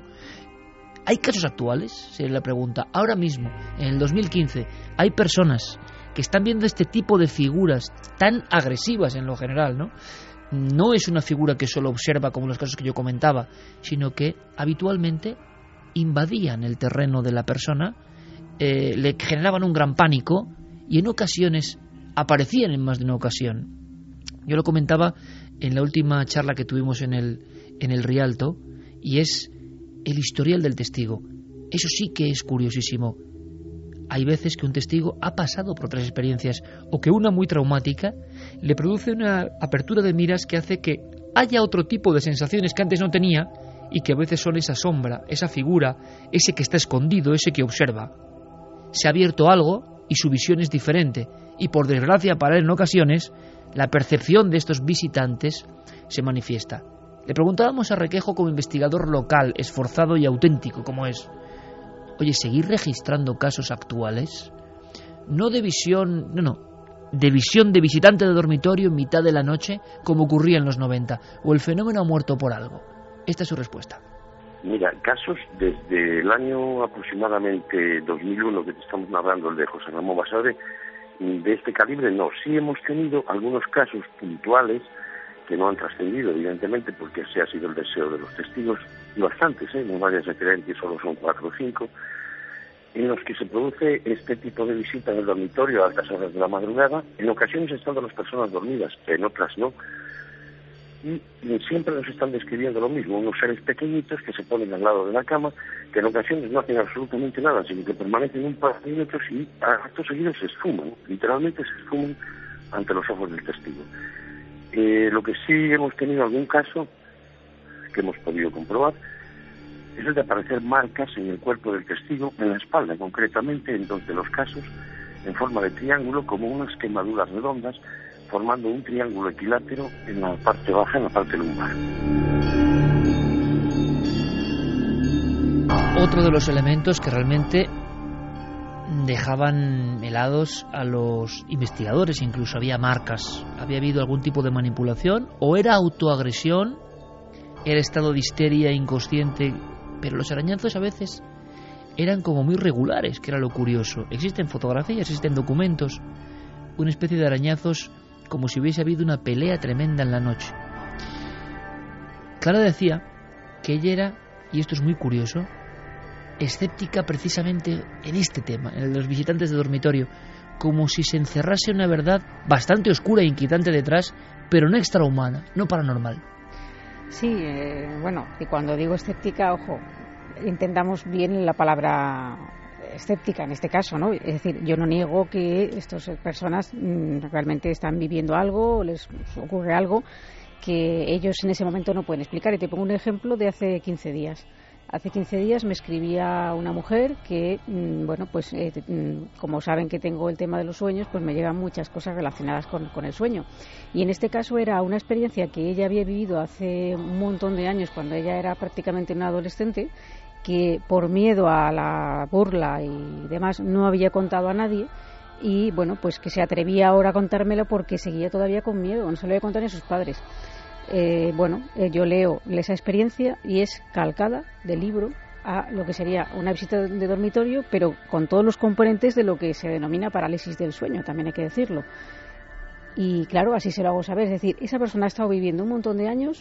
¿Hay casos actuales? Sería la pregunta. Ahora mismo, en el dos mil quince, hay personas que están viendo este tipo de figuras tan agresivas en lo general, ¿no? No es una figura que solo observa como los casos que yo comentaba, sino que habitualmente invadían el terreno de la persona, eh, le generaban un gran pánico y en ocasiones aparecían en más de una ocasión. Yo lo comentaba en la última charla que tuvimos en el, en el Rialto, y es el historial del testigo. Eso sí que es curiosísimo. Hay veces que un testigo ha pasado por otras experiencias o que una muy traumática le produce una apertura de miras que hace que haya otro tipo de sensaciones que antes no tenía y que a veces son esa sombra, esa figura, ese que está escondido, ese que observa. Se ha abierto algo y su visión es diferente y por desgracia para él en ocasiones la percepción de estos visitantes se manifiesta. Le preguntábamos a Requejo como investigador local, esforzado y auténtico como es: oye, ¿seguir registrando casos actuales? No de visión, no, no, de visión de visitante de dormitorio en mitad de la noche, como ocurría en los noventa, o el fenómeno ha muerto por algo. Esta es su respuesta. Mira, casos desde el año aproximadamente dos mil uno que te estamos narrando, el de José Ramón Basabe, de este calibre no. Sí hemos tenido algunos casos puntuales que no han trascendido, evidentemente, porque ese ha sido el deseo de los testigos, y bastantes, ¿eh? No vayas a creer que solo son cuatro o cinco, en los que se produce este tipo de visita en el dormitorio a altas horas de la madrugada, en ocasiones estando las personas dormidas, en otras no, y, y siempre nos están describiendo lo mismo, unos seres pequeñitos que se ponen al lado de la cama, que en ocasiones no hacen absolutamente nada, sino que permanecen un par de minutos y a actos seguidos se esfuman, literalmente se esfuman ante los ojos del testigo. Eh, lo que sí hemos tenido algún caso que hemos podido comprobar es el de aparecer marcas en el cuerpo del testigo, en la espalda concretamente, en dos de los casos, en forma de triángulo, como unas quemaduras redondas, formando un triángulo equilátero en la parte baja, en la parte lumbar. Otro de los elementos que realmente dejaban helados a los investigadores, incluso había marcas. ¿Había habido algún tipo de manipulación? ¿O era autoagresión? ¿Era estado de histeria inconsciente? Pero los arañazos a veces eran como muy regulares, que era lo curioso. Existen fotografías, existen documentos, una especie de arañazos como si hubiese habido una pelea tremenda en la noche. Clara decía que ella era, y esto es muy curioso, escéptica precisamente en este tema, en el de los visitantes de dormitorio, como si se encerrase una verdad bastante oscura e inquietante detrás, pero no extrahumana, no paranormal. Sí, eh, bueno, y cuando digo escéptica, ojo, intentamos bien la palabra escéptica en este caso, ¿no? Es decir, yo no niego que estas personas mmm, realmente están viviendo algo, les ocurre algo que ellos en ese momento no pueden explicar. Y te pongo un ejemplo de hace quince días. Hace quince días me escribía una mujer que, bueno, pues eh, como saben que tengo el tema de los sueños, pues me llegan muchas cosas relacionadas con, con el sueño. Y en este caso era una experiencia que ella había vivido hace un montón de años, cuando ella era prácticamente una adolescente, que por miedo a la burla y demás no había contado a nadie. Y bueno, pues que se atrevía ahora a contármelo porque seguía todavía con miedo, no se lo había contado ni a sus padres. Eh, bueno, eh, yo leo esa experiencia y es calcada del libro a lo que sería una visita de dormitorio, pero con todos los componentes de lo que se denomina parálisis del sueño, también hay que decirlo. Y claro, así se lo hago saber, es decir, esa persona ha estado viviendo un montón de años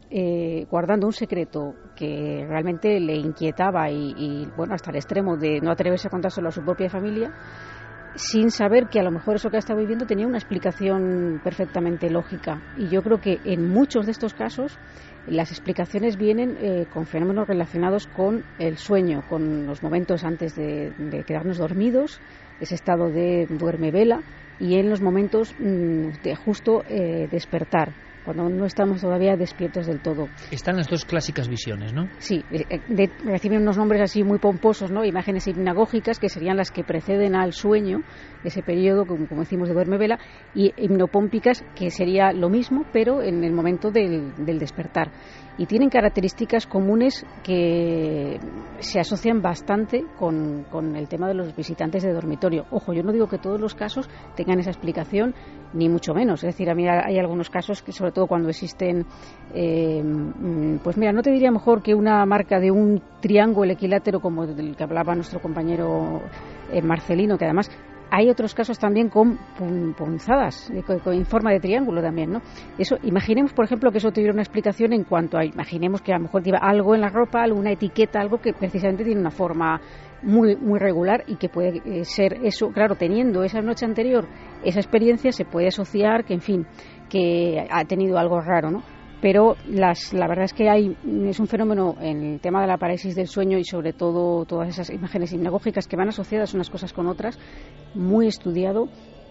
eh, guardando un secreto que realmente le inquietaba y, y, bueno, hasta el extremo de no atreverse a contárselo a su propia familia, sin saber que a lo mejor eso que estaba viviendo tenía una explicación perfectamente lógica. Y yo creo que en muchos de estos casos las explicaciones vienen eh, con fenómenos relacionados con el sueño, con los momentos antes de, de quedarnos dormidos, ese estado de duerme vela, y en los momentos mmm, de justo eh, despertar, cuando no estamos todavía despiertos del todo. Están las dos clásicas visiones, ¿no? Sí, de, reciben unos nombres así muy pomposos, ¿no? Imágenes hipnagógicas, que serían las que preceden al sueño, ese periodo, como, como decimos, de duerme vela, y hipnopómpicas, que sería lo mismo, pero en el momento del, del despertar. Y tienen características comunes que se asocian bastante con, con el tema de los visitantes de dormitorio. Ojo, yo no digo que todos los casos tengan esa explicación, ni mucho menos. Es decir, a mí hay algunos casos que, sobre todo cuando existen, eh, pues mira, no te diría mejor que una marca de un triángulo equilátero como del que hablaba nuestro compañero eh, Marcelino, que además hay otros casos también con pun, punzadas, con, con, en forma de triángulo también, ¿no? Eso, imaginemos, por ejemplo, que eso tuviera una explicación en cuanto a, imaginemos que a lo mejor lleva algo en la ropa, alguna etiqueta, algo que precisamente tiene una forma muy muy regular y que puede eh, ser eso, claro, teniendo esa noche anterior esa experiencia, se puede asociar que, en fin, que ha tenido algo raro, ¿no? Pero las, la verdad es que hay es un fenómeno en el tema de la parálisis del sueño y sobre todo todas esas imágenes hipnagógicas que van asociadas unas cosas con otras, muy estudiado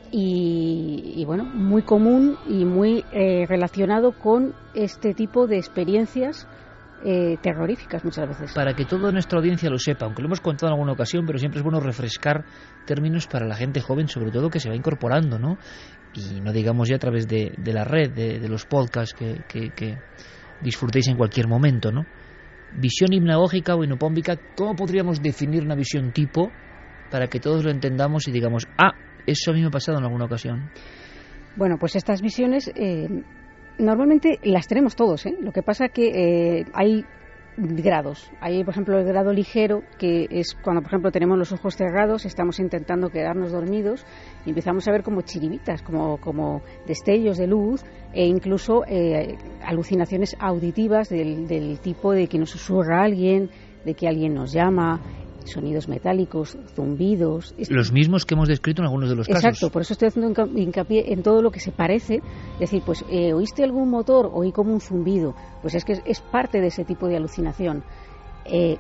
y, y bueno, muy común y muy eh, relacionado con este tipo de experiencias eh, terroríficas muchas veces. Para que toda nuestra audiencia lo sepa, aunque lo hemos contado en alguna ocasión, pero siempre es bueno refrescar términos para la gente joven, sobre todo que se va incorporando, ¿no? Y no digamos ya a través de, de la red, de, de los podcasts que, que, que disfrutéis en cualquier momento, ¿no? Visión hipnagógica o hipnopómpica, ¿cómo podríamos definir una visión tipo para que todos lo entendamos y digamos, ah, eso a mí me ha pasado en alguna ocasión? Bueno, pues estas visiones eh, normalmente las tenemos todos, ¿eh? Lo que pasa que eh, hay grados. Hay, por ejemplo, el grado ligero, que es cuando, por ejemplo, tenemos los ojos cerrados, estamos intentando quedarnos dormidos y empezamos a ver como chiribitas, como, como destellos de luz e incluso eh, alucinaciones auditivas del, del tipo de que nos susurra alguien, de que alguien nos llama, sonidos metálicos, zumbidos. Los mismos que hemos descrito en algunos de los casos. Exacto, por eso estoy haciendo hincapié en todo lo que se parece. Es decir, pues, eh, ¿oíste algún motor? Oí como un zumbido. Pues es que es, es parte de ese tipo de alucinación. Eh,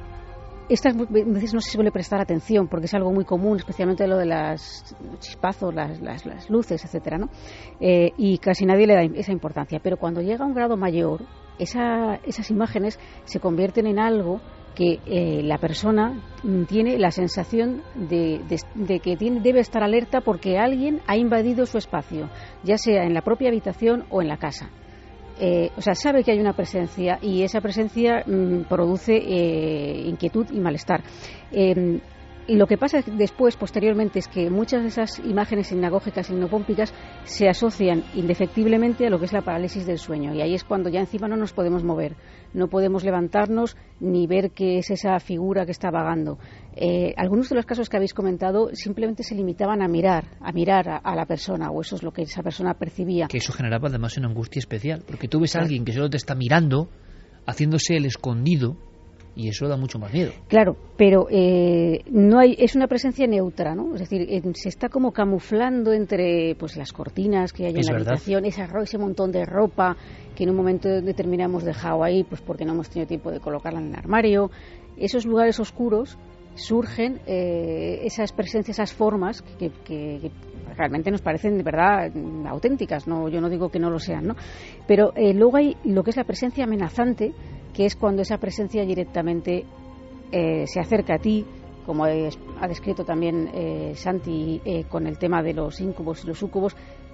estas veces no se suele prestar atención porque es algo muy común, especialmente lo de las chispazos, las, las, las luces, etcétera, ¿no? Eh, y casi nadie le da esa importancia. Pero cuando llega a un grado mayor, esa, esas imágenes se convierten en algo que eh, la persona tiene la sensación de, de, de que tiene, debe estar alerta porque alguien ha invadido su espacio, ya sea en la propia habitación o en la casa. Eh, o sea, sabe que hay una presencia y esa presencia mmm, produce eh, inquietud y malestar. Eh, Y lo que pasa después, posteriormente, es que muchas de esas imágenes hipnagógicas y hipnopómpicas se asocian indefectiblemente a lo que es la parálisis del sueño. Y ahí es cuando ya encima no nos podemos mover, no podemos levantarnos ni ver qué es esa figura que está vagando. Eh, algunos de los casos que habéis comentado simplemente se limitaban a mirar, a mirar a, a la persona, o eso es lo que esa persona percibía. Que eso generaba además una angustia especial, porque tú ves a alguien que solo te está mirando, haciéndose el escondido, y eso da mucho más miedo. Claro, pero eh, no hay, es una presencia neutra, ¿no? Es decir, eh, se está como camuflando entre pues las cortinas que hay en es la verdad. habitación, esa, ese montón de ropa que en un momento determinado hemos dejado ahí, pues porque no hemos tenido tiempo de colocarla en el armario. Esos lugares oscuros surgen eh, esas presencias, esas formas que, que, que realmente nos parecen de verdad auténticas. No, yo no digo que no lo sean, ¿no? Pero eh, luego hay lo que es la presencia amenazante, que es cuando esa presencia directamente eh, se acerca a ti, como es, ha descrito también eh, Santi eh, con el tema de los íncubos y los súcubos,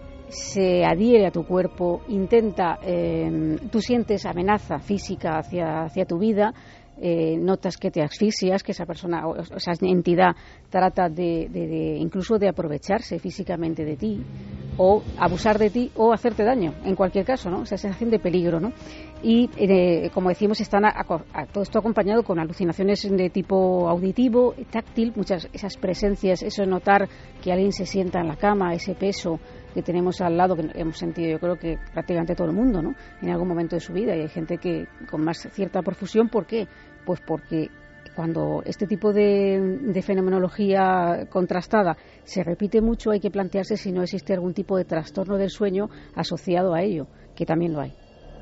se adhiere a tu cuerpo, intenta, eh, tú sientes amenaza física hacia, hacia tu vida, eh, notas que te asfixias, que esa persona o esa entidad trata de, de, de incluso de aprovecharse físicamente de ti, o abusar de ti o hacerte daño, en cualquier caso, ¿no? Esa sensación de peligro, ¿no? Y, eh, como decimos, están a, a, todo esto acompañado con alucinaciones de tipo auditivo, táctil, muchas esas presencias, eso de notar que alguien se sienta en la cama, ese peso que tenemos al lado, que hemos sentido yo creo que prácticamente todo el mundo, ¿no? En algún momento de su vida, y hay gente que con más cierta profusión. ¿Por qué? Pues porque cuando este tipo de, de fenomenología contrastada se repite mucho, hay que plantearse si no existe algún tipo de trastorno del sueño asociado a ello, que también lo hay.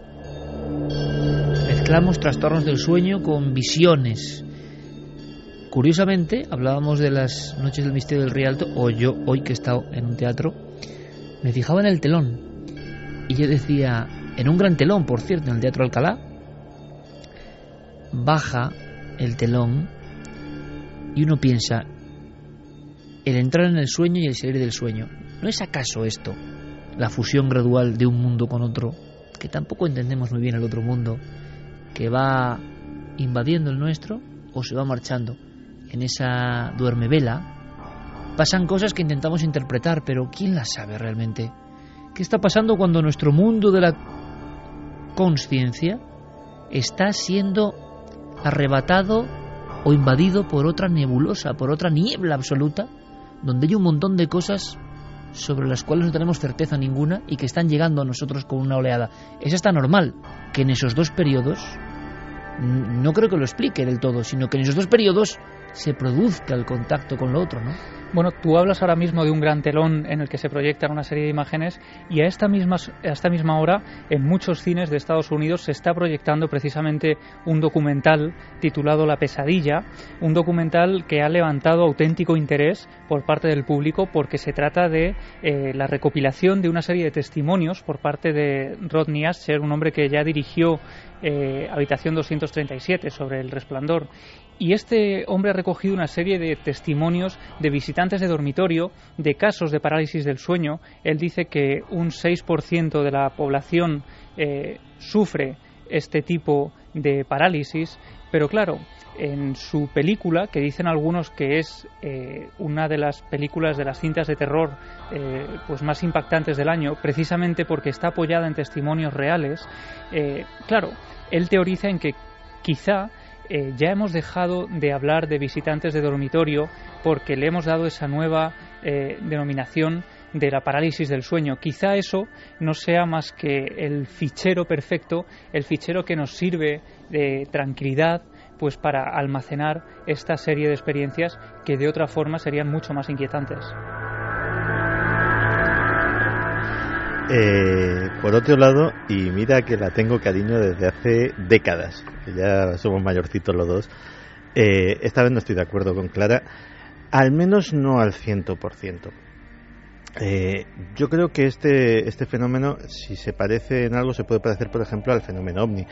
Mezclamos trastornos del sueño con visiones. Curiosamente, hablábamos de las noches del misterio del Rialto, o yo, hoy que he estado en un teatro, me fijaba en el telón y yo decía, en un gran telón, por cierto, en el Teatro Alcalá, baja el telón y uno piensa, el entrar en el sueño y el salir del sueño, ¿no es acaso esto la fusión gradual de un mundo con otro, que tampoco entendemos muy bien el otro mundo, que va invadiendo el nuestro o se va marchando? En esa duermevela pasan cosas que intentamos interpretar, pero ¿quién las sabe realmente? ¿Qué está pasando cuando nuestro mundo de la conciencia está siendo arrebatado o invadido por otra nebulosa, por otra niebla absoluta, donde hay un montón de cosas sobre las cuales no tenemos certeza ninguna y que están llegando a nosotros con una oleada? Es hasta normal que en esos dos periodos, no creo que lo explique del todo, sino que en esos dos periodos se produzca el contacto con lo otro, ¿no? Bueno, tú hablas ahora mismo de un gran telón en el que se proyectan una serie de imágenes, y a esta misma, a esta misma hora en muchos cines de Estados Unidos se está proyectando precisamente un documental titulado La pesadilla, un documental que ha levantado auténtico interés por parte del público, porque se trata de eh, la recopilación de una serie de testimonios por parte de Rodney Ascher, un hombre que ya dirigió eh, Habitación doscientos treinta y siete sobre El Resplandor. Y este hombre ha recogido una serie de testimonios de visitantes de dormitorio, de casos de parálisis del sueño. Él dice que un seis por ciento de la población eh, sufre este tipo de parálisis, pero claro, en su película, que dicen algunos que es eh, una de las películas de las cintas de terror eh, pues más impactantes del año, precisamente porque está apoyada en testimonios reales, eh, claro, él teoriza en que quizá Eh, ya hemos dejado de hablar de visitantes de dormitorio porque le hemos dado esa nueva eh, denominación de la parálisis del sueño. Quizá eso no sea más que el fichero perfecto, el fichero que nos sirve de tranquilidad, pues para almacenar esta serie de experiencias que de otra forma serían mucho más inquietantes. Eh, por otro lado, y mira que la tengo cariño desde hace décadas, que ya somos mayorcitos los dos, eh, esta vez no estoy de acuerdo con Clara, al menos no al ciento por ciento. Eh, yo creo que este, este fenómeno, si se parece en algo, se puede parecer, por ejemplo, al fenómeno ovni.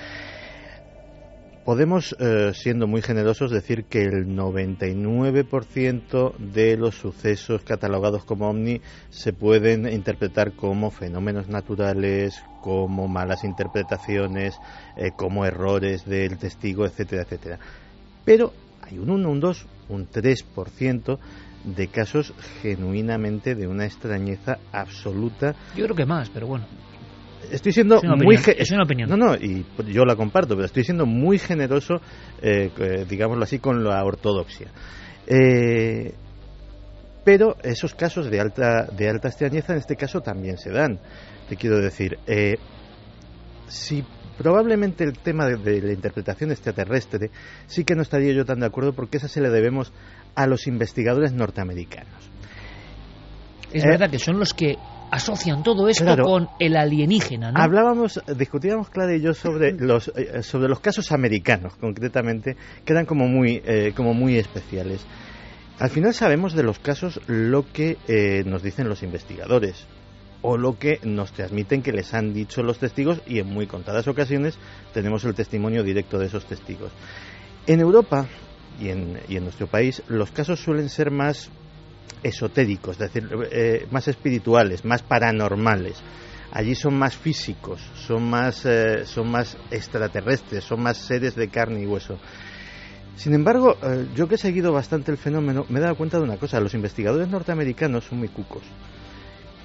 Podemos, eh, siendo muy generosos, decir que el noventa y nueve por ciento de los sucesos catalogados como ovni se pueden interpretar como fenómenos naturales, como malas interpretaciones, eh, como errores del testigo, etcétera, etcétera. Pero hay un uno, un dos, un tres por ciento de casos genuinamente de una extrañeza absoluta. Yo creo que más, pero bueno. Estoy siendo es muy opinión, es una opinión. No, no, y yo la comparto, pero estoy siendo muy generoso, eh, digámoslo así, con la ortodoxia. Eh, pero esos casos de alta de alta extrañeza en este caso también se dan. Te quiero decir, eh, si probablemente el tema de, de la interpretación extraterrestre sí que no estaría yo tan de acuerdo, porque esa se le debemos a los investigadores norteamericanos. Es eh, verdad que son los que asocian todo esto claro, con el alienígena, ¿no? Hablábamos, discutíamos Clara y yo sobre los eh, sobre los casos americanos, concretamente, que eran como muy eh, como muy especiales. Al final sabemos de los casos lo que eh, nos dicen los investigadores o lo que nos transmiten que les han dicho los testigos, y en muy contadas ocasiones tenemos el testimonio directo de esos testigos. En Europa y en, y en nuestro país los casos suelen ser más esotéricos, es decir, eh, más espirituales, más paranormales. Allí son más físicos, son más, eh, son más extraterrestres, son más seres de carne y hueso. Sin embargo, eh, yo que he seguido bastante el fenómeno, me he dado cuenta de una cosa: los investigadores norteamericanos son muy cucos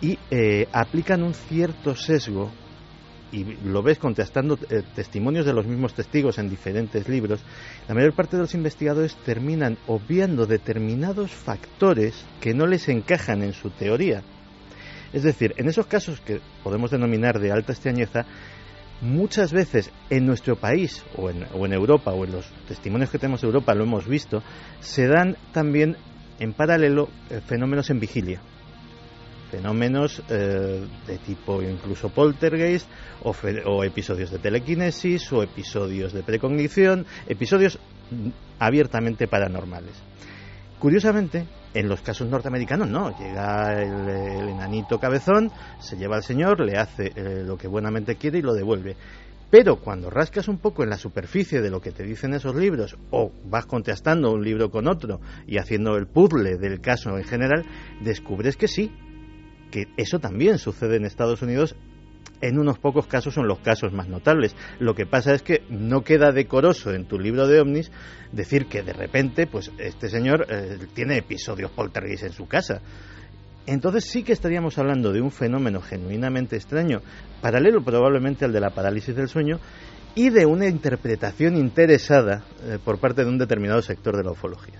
y eh, aplican un cierto sesgo, y lo ves contrastando eh, testimonios de los mismos testigos en diferentes libros. La mayor parte de los investigadores terminan obviando determinados factores que no les encajan en su teoría. Es decir, en esos casos que podemos denominar de alta extrañeza, muchas veces en nuestro país o en, o en Europa, o en los testimonios que tenemos de Europa lo hemos visto, se dan también en paralelo eh, fenómenos en vigilia. Fenómenos eh, de tipo incluso poltergeist, o, fe, o episodios de telequinesis, o episodios de precognición, episodios abiertamente paranormales. Curiosamente, en los casos norteamericanos no, llega el, el enanito cabezón, se lleva al señor, le hace eh, lo que buenamente quiere y lo devuelve. Pero cuando rascas un poco en la superficie de lo que te dicen esos libros, o vas contrastando un libro con otro y haciendo el puzzle del caso en general, descubres que sí, que eso también sucede en Estados Unidos. En unos pocos casos son los casos más notables. Lo que pasa es que no queda decoroso en tu libro de ovnis decir que de repente pues este señor eh, tiene episodios poltergeist en su casa. Entonces sí que estaríamos hablando de un fenómeno genuinamente extraño, paralelo probablemente al de la parálisis del sueño, y de una interpretación interesada eh, por parte de un determinado sector de la ufología.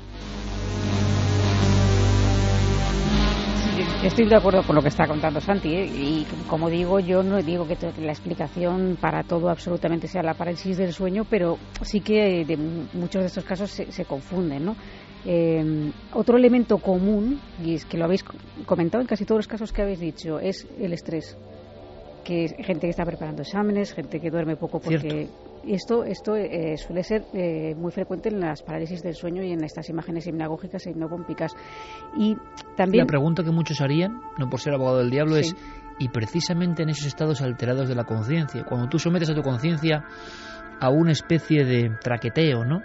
Estoy de acuerdo con lo que está contando Santi, ¿eh? Y como digo, yo no digo que la explicación para todo absolutamente sea la parálisis del sueño, pero sí que de muchos de estos casos se, se confunden, ¿no? Eh, otro elemento común, y es que lo habéis comentado en casi todos los casos que habéis dicho, es el estrés. Que es gente que está preparando exámenes, gente que duerme poco, porque Cierto. esto esto eh, suele ser eh, muy frecuente en las parálisis del sueño y en estas imágenes hipnagógicas e hipnopómpicas. Y también la pregunta que muchos harían, no por ser abogado del diablo, sí. es y precisamente en esos estados alterados de la conciencia, cuando tú sometes a tu conciencia a una especie de traqueteo, ¿no?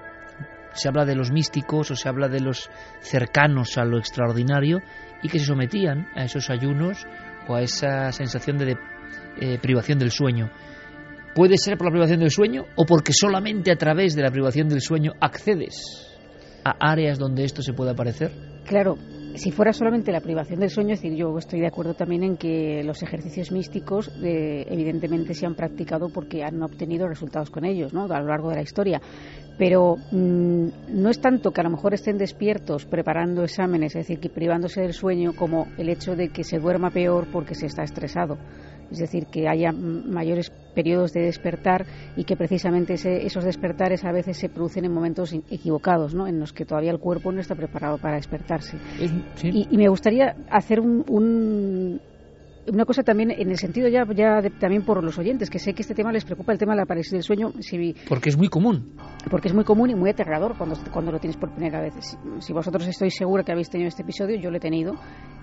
Se habla de los místicos o se habla de los cercanos a lo extraordinario y que se sometían a esos ayunos o a esa sensación de, de eh, privación del sueño. ¿Puede ser por la privación del sueño o porque solamente a través de la privación del sueño accedes a áreas donde esto se puede aparecer? Claro, si fuera solamente la privación del sueño, es decir, yo estoy de acuerdo también en que los ejercicios místicos eh, evidentemente se han practicado porque han obtenido resultados con ellos, ¿no?, a lo largo de la historia. Pero mmm, no es tanto que a lo mejor estén despiertos preparando exámenes, es decir, que privándose del sueño, como el hecho de que se duerma peor porque se está estresado. Es decir, que haya mayores periodos de despertar y que precisamente ese, esos despertares a veces se producen en momentos equivocados, ¿no?, en los que todavía el cuerpo no está preparado para despertarse. ¿Sí? Y, y me gustaría hacer un... un Una cosa también en el sentido ya, ya de, también por los oyentes, que sé que este tema les preocupa, el tema de la parálisis del sueño. Si, porque es muy común. Porque es muy común y muy aterrador cuando, cuando lo tienes por primera vez. Si, si vosotros estoy segura que habéis tenido este episodio, yo lo he tenido.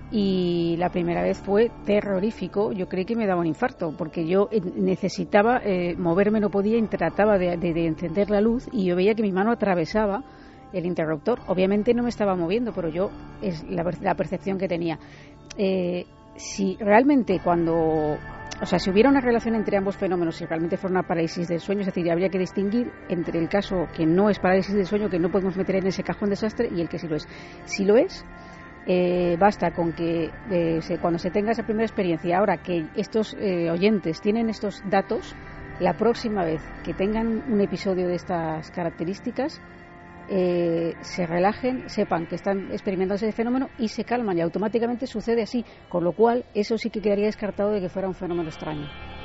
Y la primera vez fue terrorífico. Yo creí que me daba un infarto, porque yo necesitaba eh, moverme, no podía, y trataba de, de, de encender la luz y yo veía que mi mano atravesaba el interruptor. Obviamente no me estaba moviendo, pero yo es la, la percepción que tenía. Eh, Si realmente cuando, o sea, si hubiera una relación entre ambos fenómenos, si realmente fuera una parálisis del sueño, es decir, habría que distinguir entre el caso que no es parálisis del sueño, que no podemos meter en ese cajón desastre, y el que sí lo es. Si lo es, eh, basta con que eh, se, cuando se tenga esa primera experiencia, ahora que estos eh, oyentes tienen estos datos, la próxima vez que tengan un episodio de estas características, Eh, se relajen, sepan que están experimentando ese fenómeno y se calman, y automáticamente sucede así, con lo cual eso sí que quedaría descartado de que fuera un fenómeno extraño.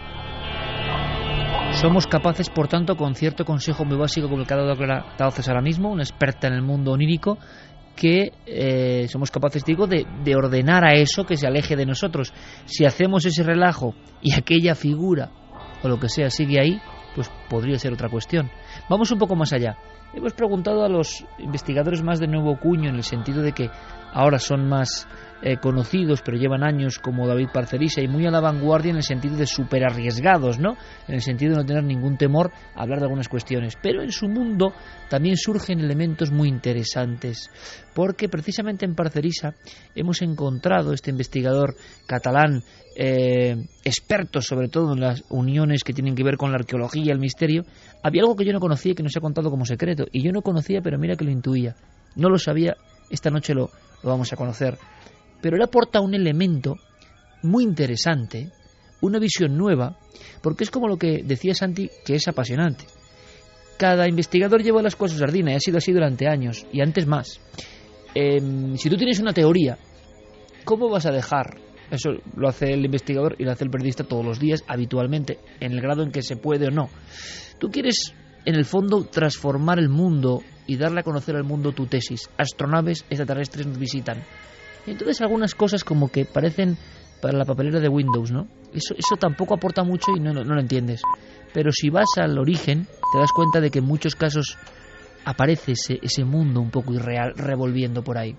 Somos capaces, por tanto, con cierto consejo muy básico como el que ha dado César ahora mismo, una experta en el mundo onírico, que eh, somos capaces, digo, de, de ordenar a eso que se aleje de nosotros. Si hacemos ese relajo y aquella figura o lo que sea sigue ahí, pues podría ser otra cuestión. Vamos un poco más allá. Hemos preguntado a los investigadores más de nuevo cuño, en el sentido de que ahora son más eh, conocidos, pero llevan años, como David Parcerisa, y muy a la vanguardia en el sentido de súper arriesgados, ¿no?, en el sentido de no tener ningún temor a hablar de algunas cuestiones. Pero en su mundo también surgen elementos muy interesantes, porque precisamente en Parcerisa hemos encontrado, este investigador catalán, eh, experto sobre todo en las uniones que tienen que ver con la arqueología y el misterio, había algo que yo no conocía y que nos ha contado como secreto, y yo no conocía, pero mira que lo intuía, no lo sabía, esta noche lo, lo vamos a conocer. pero él aporta un elemento muy interesante, una visión nueva, porque es como lo que decía Santi, que es apasionante. Cada investigador lleva las cosas a su sardina, y ha sido así durante años, y antes más. Eh, si tú tienes una teoría, ¿cómo vas a dejar? Eso lo hace el investigador y lo hace el periodista todos los días, habitualmente, en el grado en que se puede o no. Tú quieres, en el fondo, transformar el mundo y darle a conocer al mundo tu tesis. Astronaves extraterrestres nos visitan. Y entonces algunas cosas como que parecen para la papelera de Windows, ¿no? Eso, eso tampoco aporta mucho y no, no, no lo entiendes. Pero si vas al origen, te das cuenta de que en muchos casos aparece ese, ese mundo un poco irreal revolviendo por ahí.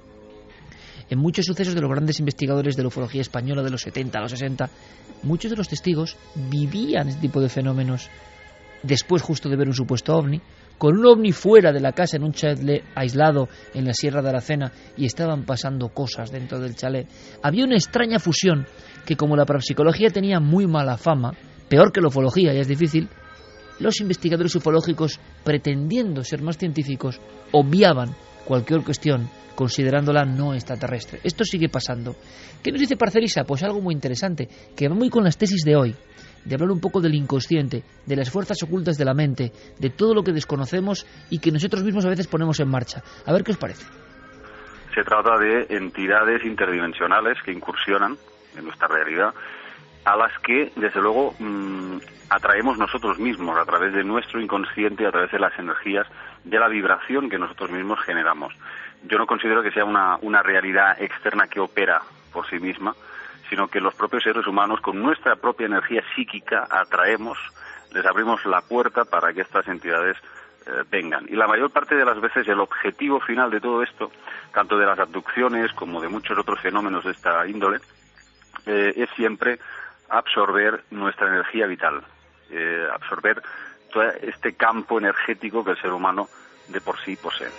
En muchos sucesos de los grandes investigadores de la ufología española de los setenta a los sesenta, muchos de los testigos vivían este tipo de fenómenos después justo de ver un supuesto ovni, con un ovni fuera de la casa en un chalet aislado en la Sierra de Aracena, y estaban pasando cosas dentro del chalet. Había una extraña fusión que, como la parapsicología tenía muy mala fama, peor que la ufología, ya es difícil, los investigadores ufológicos, pretendiendo ser más científicos, obviaban cualquier cuestión considerándola no extraterrestre. Esto sigue pasando. ¿Qué nos dice Parcerisa? Pues algo muy interesante, que va muy con las tesis de hoy, de hablar un poco del inconsciente, de las fuerzas ocultas de la mente, de todo lo que desconocemos y que nosotros mismos a veces ponemos en marcha. A ver qué os parece. Se trata de entidades interdimensionales que incursionan en nuestra realidad, a las que, desde luego, mmm, atraemos nosotros mismos a través de nuestro inconsciente, a través de las energías, de la vibración que nosotros mismos generamos. Yo no considero que sea una, una realidad externa que opera por sí misma, sino que los propios seres humanos, con nuestra propia energía psíquica, atraemos, les abrimos la puerta para que estas entidades eh, vengan. Y la mayor parte de las veces el objetivo final de todo esto, tanto de las abducciones como de muchos otros fenómenos de esta índole, eh, es siempre absorber nuestra energía vital, eh, absorber todo este campo energético que el ser humano de por sí posee.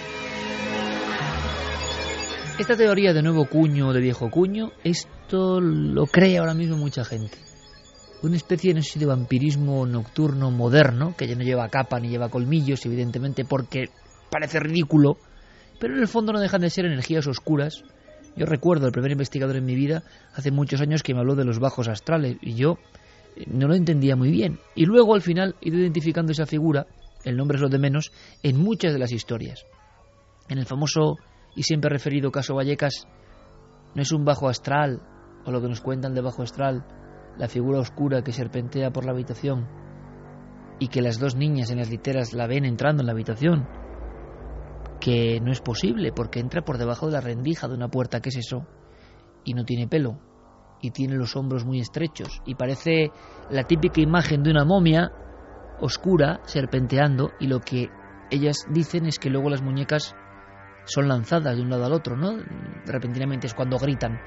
Esta teoría de nuevo cuño o de viejo cuño, esto lo cree ahora mismo mucha gente. Una especie, no sé si de vampirismo nocturno moderno, que ya no lleva capa ni lleva colmillos, evidentemente, porque parece ridículo, pero en el fondo no dejan de ser energías oscuras. Yo recuerdo el primer investigador en mi vida, hace muchos años, que me habló de los bajos astrales, y yo no lo entendía muy bien. Y luego, al final, he ido identificando esa figura, el nombre es lo de menos, en muchas de las historias. En el famoso y siempre referido caso Vallecas, no es un bajo astral, o lo que nos cuentan de bajo astral, la figura oscura que serpentea por la habitación y que las dos niñas en las literas la ven entrando en la habitación, que no es posible porque entra por debajo de la rendija de una puerta. ¿Qué es eso? Y no tiene pelo y tiene los hombros muy estrechos y parece la típica imagen de una momia oscura serpenteando, y lo que ellas dicen es que luego las muñecas son lanzadas de un lado al otro, ¿no? Repentinamente es cuando gritan.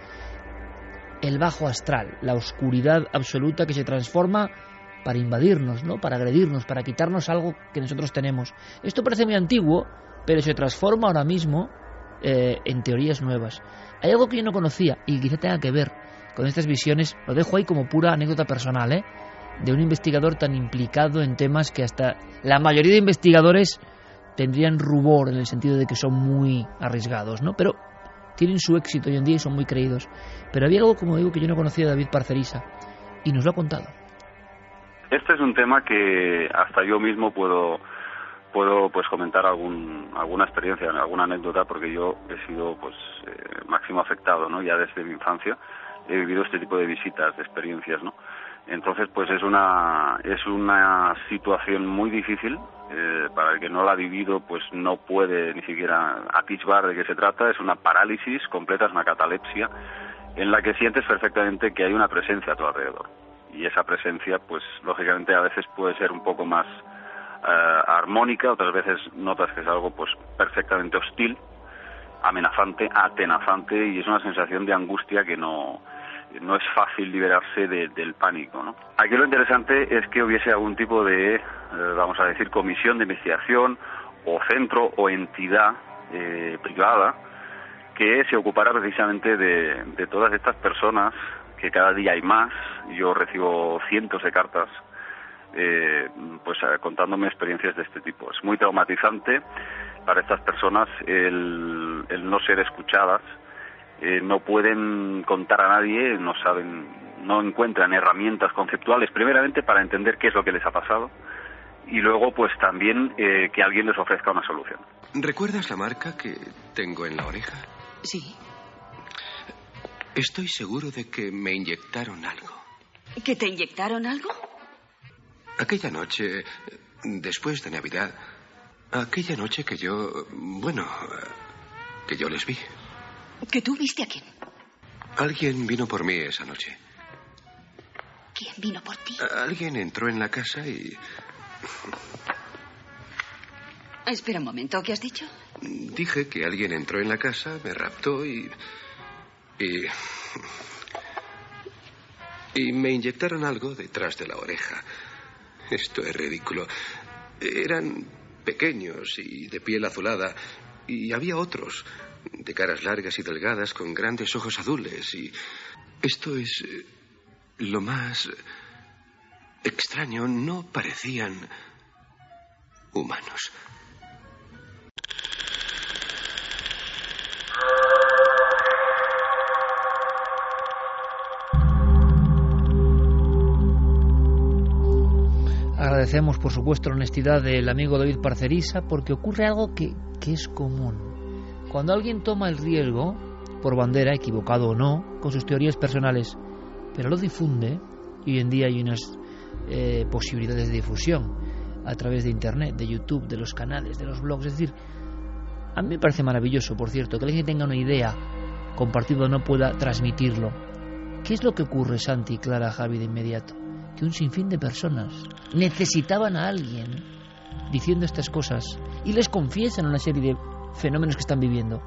El bajo astral, la oscuridad absoluta que se transforma para invadirnos, ¿no? Para agredirnos, para quitarnos algo que nosotros tenemos. Esto parece muy antiguo, pero se transforma ahora mismo eh, en teorías nuevas. Hay algo que yo no conocía y quizá tenga que ver con estas visiones, lo dejo ahí como pura anécdota personal, ¿eh? De un investigador tan implicado en temas que hasta la mayoría de investigadores tendrían rubor, en el sentido de que son muy arriesgados, ¿no? Pero tienen su éxito hoy en día y son muy creídos. Pero había algo, como digo, que yo no conocía de David Parcerisa, y nos lo ha contado. Este es un tema que hasta yo mismo puedo puedo pues comentar algún alguna experiencia, alguna anécdota, porque yo he sido pues eh, máximo afectado, ¿no? Ya desde mi infancia he vivido este tipo de visitas, de experiencias, ¿no? Entonces, pues es una es una situación muy difícil. Eh, para el que no la ha vivido, pues no puede ni siquiera atisbar de qué se trata. Es una parálisis completa, es una catalepsia, en la que sientes perfectamente que hay una presencia a tu alrededor. Y esa presencia, pues lógicamente a veces puede ser un poco más eh, armónica, otras veces notas que es algo pues perfectamente hostil, amenazante, atenazante, y es una sensación de angustia que no... no es fácil liberarse de, del pánico, ¿no? Aquí lo interesante es que hubiese algún tipo de, eh, vamos a decir, comisión de investigación o centro o entidad eh, privada que se ocupara precisamente de, de todas estas personas, que cada día hay más. Yo recibo cientos de cartas eh, pues contándome experiencias de este tipo. Es muy traumatizante para estas personas el, el no ser escuchadas, eh, no pueden contar a nadie, no saben, no encuentran herramientas conceptuales, primeramente para entender qué es lo que les ha pasado, y luego pues también eh, que alguien les ofrezca una solución. ¿Recuerdas la marca que tengo en la oreja? Sí. Estoy seguro de que me inyectaron algo. ¿Que te inyectaron algo? Aquella noche, después de Navidad, aquella noche que yo, bueno, que yo les vi. ¿Que tú viste a quién? Alguien vino por mí esa noche. ¿Quién vino por ti? Alguien entró en la casa y... Espera un momento, ¿qué has dicho? Dije que alguien entró en la casa, me raptó y... Y... Y me inyectaron algo detrás de la oreja. Esto es ridículo. Eran pequeños y de piel azulada. Y había otros, de caras largas y delgadas, con grandes ojos azules. Y esto es lo más extraño. No parecían humanos. Agradecemos, por supuesto, la honestidad del amigo David Parcerisa, porque ocurre algo que, que es común. Cuando alguien toma el riesgo, por bandera, equivocado o no, con sus teorías personales, pero lo difunde, y hoy en día hay unas eh, posibilidades de difusión a través de Internet, de YouTube, de los canales, de los blogs. Es decir, a mí me parece maravilloso, por cierto, que alguien tenga una idea compartida no pueda transmitirlo. ¿Qué es lo que ocurre, Santi, Clara, Javi, de inmediato? Que un sinfín de personas necesitaban a alguien diciendo estas cosas y les confiesan una serie de fenómenos que están viviendo.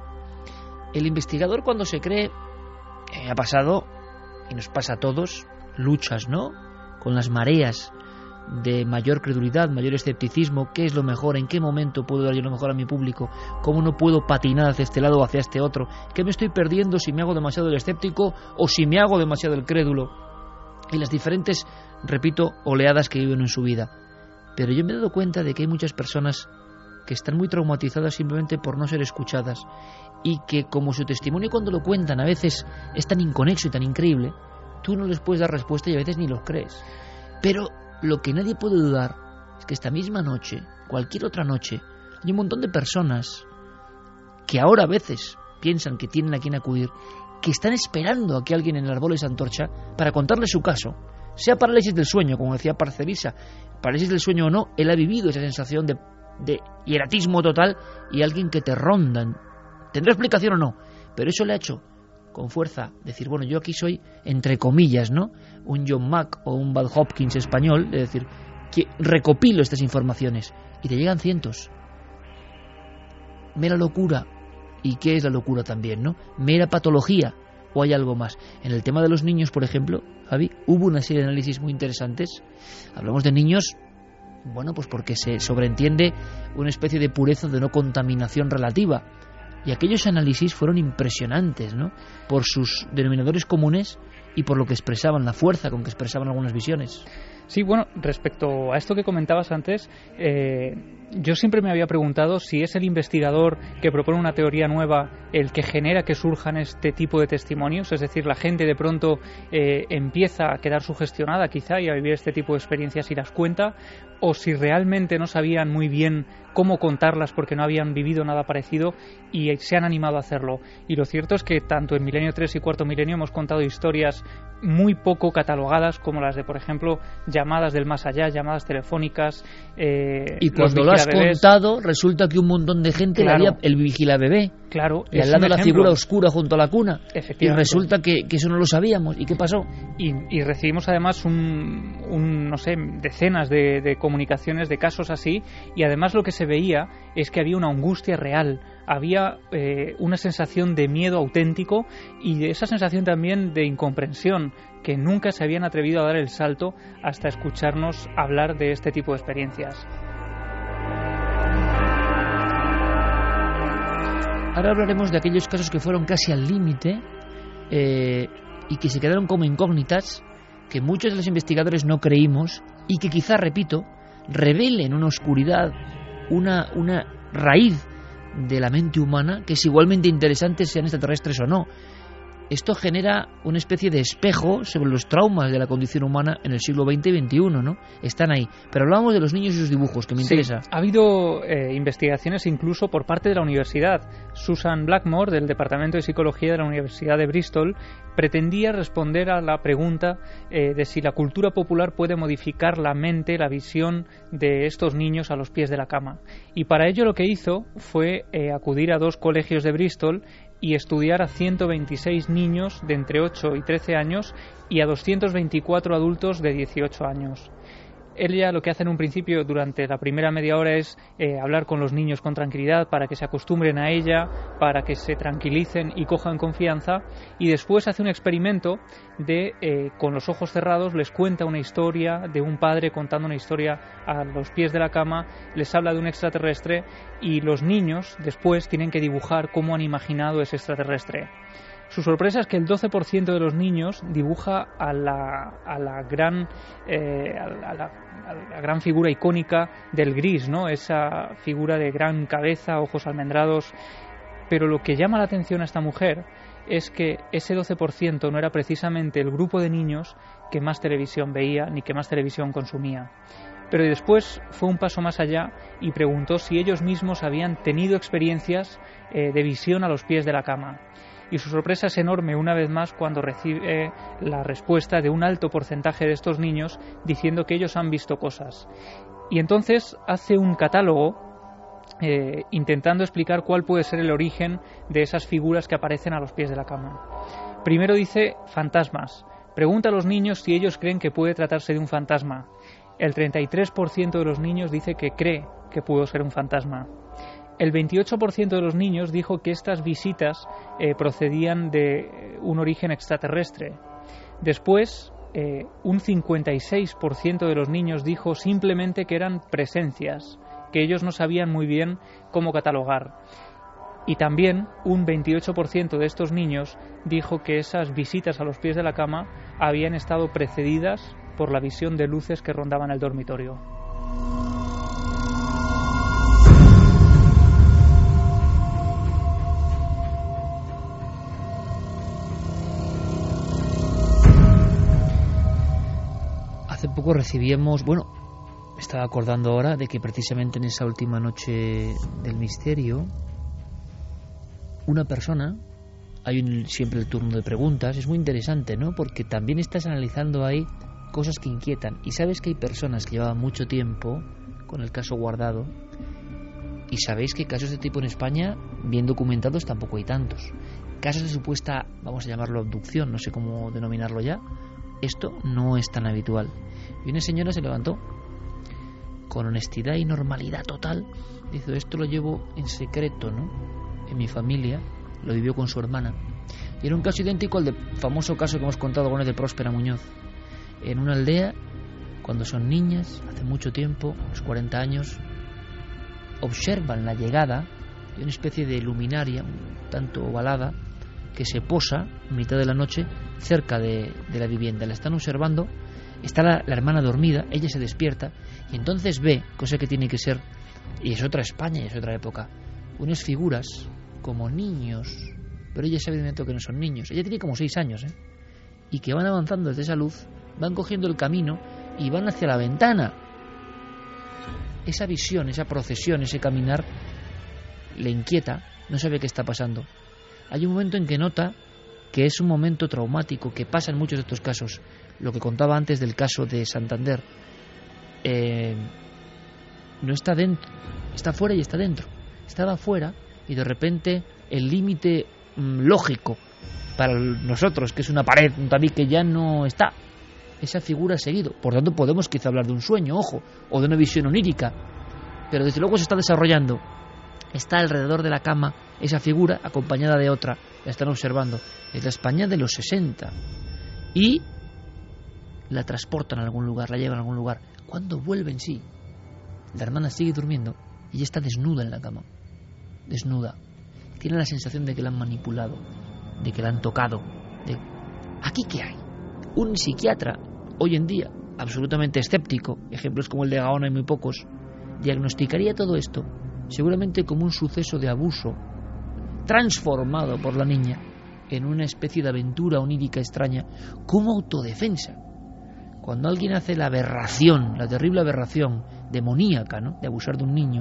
El investigador, cuando se cree, eh, ha pasado, y nos pasa a todos, luchas, ¿no?, con las mareas de mayor credulidad, mayor escepticismo. ¿Qué es lo mejor? ¿En qué momento puedo dar yo lo mejor a mi público? ¿Cómo no puedo patinar hacia este lado o hacia este otro? ¿Qué me estoy perdiendo si me hago demasiado el escéptico o si me hago demasiado el crédulo? Y las diferentes, repito, oleadas que viven en su vida. Pero yo me he dado cuenta de que hay muchas personas que están muy traumatizadas simplemente por no ser escuchadas, y que como su testimonio cuando lo cuentan a veces es tan inconexo y tan increíble, tú no les puedes dar respuesta y a veces ni los crees. Pero lo que nadie puede dudar es que esta misma noche, cualquier otra noche, hay un montón de personas que ahora a veces piensan que tienen a quien acudir, que están esperando a que alguien en el árbol les antorcha para contarle su caso, sea parálisis del sueño, como decía Parcerisa, parálisis del sueño o no, él ha vivido esa sensación de, de hieratismo total, y alguien que te ronda, tendrá explicación o no, pero eso le ha hecho con fuerza decir, bueno, yo aquí soy, entre comillas, ¿no?, un John Mack o un Bad Hopkins español, es decir, que recopilo estas informaciones, y te llegan cientos. Mera locura. ¿Y qué es la locura también, no? ¿Mera patología o hay algo más? En el tema de los niños, por ejemplo, Javi, hubo una serie de análisis muy interesantes. Hablamos de niños, bueno, pues porque se sobreentiende una especie de pureza, de no contaminación relativa. Y aquellos análisis fueron impresionantes, ¿no?, por sus denominadores comunes y por lo que expresaban, la fuerza con que expresaban algunas visiones. Sí, bueno, respecto a esto que comentabas antes, eh, yo siempre me había preguntado si es el investigador que propone una teoría nueva el que genera que surjan este tipo de testimonios, es decir, la gente de pronto eh, empieza a quedar sugestionada quizá y a vivir este tipo de experiencias y las cuenta, o si realmente no sabían muy bien cómo contarlas porque no habían vivido nada parecido y se han animado a hacerlo. Y lo cierto es que tanto en Milenio tres y Cuarto Milenio hemos contado historias muy poco catalogadas, como las de, por ejemplo, llamadas del más allá, llamadas telefónicas. Eh, y cuando lo has contado, resulta que un montón de gente, claro, la había, el vigilabebé, claro, y al lado la figura oscura junto a la cuna. Y resulta que, que eso no lo sabíamos. ¿Y qué pasó? Y, y recibimos además un, un, no sé, decenas de, de comunicaciones de casos así, y además lo que se veía es que había una angustia real, había eh, una sensación de miedo auténtico y de esa sensación también de incomprensión, que nunca se habían atrevido a dar el salto hasta escucharnos hablar de este tipo de experiencias. Ahora hablaremos de aquellos casos que fueron casi al límite eh, y que se quedaron como incógnitas, que muchos de los investigadores no creímos y que quizá, repito, revelen una oscuridad, una, una raíz de la mente humana, que es igualmente interesante sean extraterrestres o no. Esto genera una especie de espejo sobre los traumas de la condición humana en el siglo veinte y veintiuno, ¿no? Están ahí. Pero hablábamos de los niños y sus dibujos, que me sí, interesa. Ha habido eh, investigaciones incluso por parte de la universidad. Susan Blackmore, del Departamento de Psicología de la Universidad de Bristol, pretendía responder a la pregunta eh, de si la cultura popular puede modificar la mente, la visión de estos niños a los pies de la cama. Y para ello lo que hizo fue eh, acudir a dos colegios de Bristol y estudiar a ciento veintiséis niños de entre ocho y trece años y a doscientos veinticuatro adultos de dieciocho años. Ella lo que hace en un principio durante la primera media hora es eh, hablar con los niños con tranquilidad para que se acostumbren a ella, para que se tranquilicen y cojan confianza, y después hace un experimento de, eh, con los ojos cerrados, les cuenta una historia de un padre contando una historia a los pies de la cama, les habla de un extraterrestre y los niños después tienen que dibujar cómo han imaginado ese extraterrestre. Su sorpresa es que el doce por ciento de los niños dibuja a la, a la gran eh, a la, a la gran figura icónica del gris, ¿no? Esa figura de gran cabeza, ojos almendrados. Pero lo que llama la atención a esta mujer es que ese doce por ciento no era precisamente el grupo de niños que más televisión veía ni que más televisión consumía. Pero después fue un paso más allá y preguntó si ellos mismos habían tenido experiencias eh, de visión a los pies de la cama. Y su sorpresa es enorme una vez más cuando recibe la respuesta de un alto porcentaje de estos niños diciendo que ellos han visto cosas. Y entonces hace un catálogo eh, intentando explicar cuál puede ser el origen de esas figuras que aparecen a los pies de la cama. Primero dice fantasmas. Pregunta a los niños si ellos creen que puede tratarse de un fantasma. El treinta y tres por ciento de los niños dice que cree que pudo ser un fantasma. El veintiocho por ciento de los niños dijo que estas visitas eh, procedían de un origen extraterrestre. Después, eh, un cincuenta y seis por ciento de los niños dijo simplemente que eran presencias, que ellos no sabían muy bien cómo catalogar. Y también un veintiocho por ciento de estos niños dijo que esas visitas a los pies de la cama habían estado precedidas por la visión de luces que rondaban el dormitorio. Hace poco recibíamos, bueno, me estaba acordando ahora de que precisamente en esa última noche del misterio, una persona, hay un, siempre el turno de preguntas, es muy interesante, ¿no? Porque también estás analizando ahí cosas que inquietan. Y sabes que hay personas que llevaban mucho tiempo con el caso guardado, y sabéis que casos de tipo en España, bien documentados, tampoco hay tantos. Casos de supuesta, vamos a llamarlo abducción, no sé cómo denominarlo ya, esto no es tan habitual. Y una señora se levantó con honestidad y normalidad total. Dice, esto lo llevo en secreto, ¿no? En mi familia, lo vivió con su hermana. Y era un caso idéntico al del famoso caso que hemos contado alguna vez de Próspera Muñoz. En una aldea, cuando son niñas, hace mucho tiempo, unos cuarenta años, observan la llegada de una especie de luminaria, un tanto ovalada, que se posa en mitad de la noche cerca de, de la vivienda. La están observando, está la, la hermana dormida, ella se despierta y entonces ve, cosa que tiene que ser, y es otra España y es otra época, unas figuras como niños, pero ella sabe de momento que no son niños, ella tiene como seis años, ¿eh? Y que van avanzando desde esa luz, van cogiendo el camino y van hacia la ventana. Esa visión, esa procesión, ese caminar le inquieta, no sabe qué está pasando. Hay un momento en que nota que es un momento traumático, que pasa en muchos de estos casos. Lo que contaba antes del caso de Santander. Eh, no está dentro, está fuera y está dentro. Estaba fuera y de repente el límite mmm, lógico para nosotros, que es una pared, un tabique, ya no está. Esa figura ha seguido. Por tanto, podemos quizá hablar de un sueño, ojo, o de una visión onírica. Pero desde luego se está desarrollando. Está alrededor de la cama esa figura acompañada de otra. La están observando. Es la España de los sesenta. Y la transportan a algún lugar, la llevan a algún lugar. Cuando vuelven, sí, la hermana sigue durmiendo y ella está desnuda en la cama. Desnuda. Tiene la sensación de que la han manipulado, de que la han tocado. De... ¿Aquí qué hay? Un psiquiatra, hoy en día, absolutamente escéptico, ejemplos como el de Gaona hay muy pocos, diagnosticaría todo esto seguramente como un suceso de abuso transformado por la niña en una especie de aventura onírica extraña como autodefensa. Cuando alguien hace la aberración, la terrible aberración demoníaca, ¿no?, de abusar de un niño,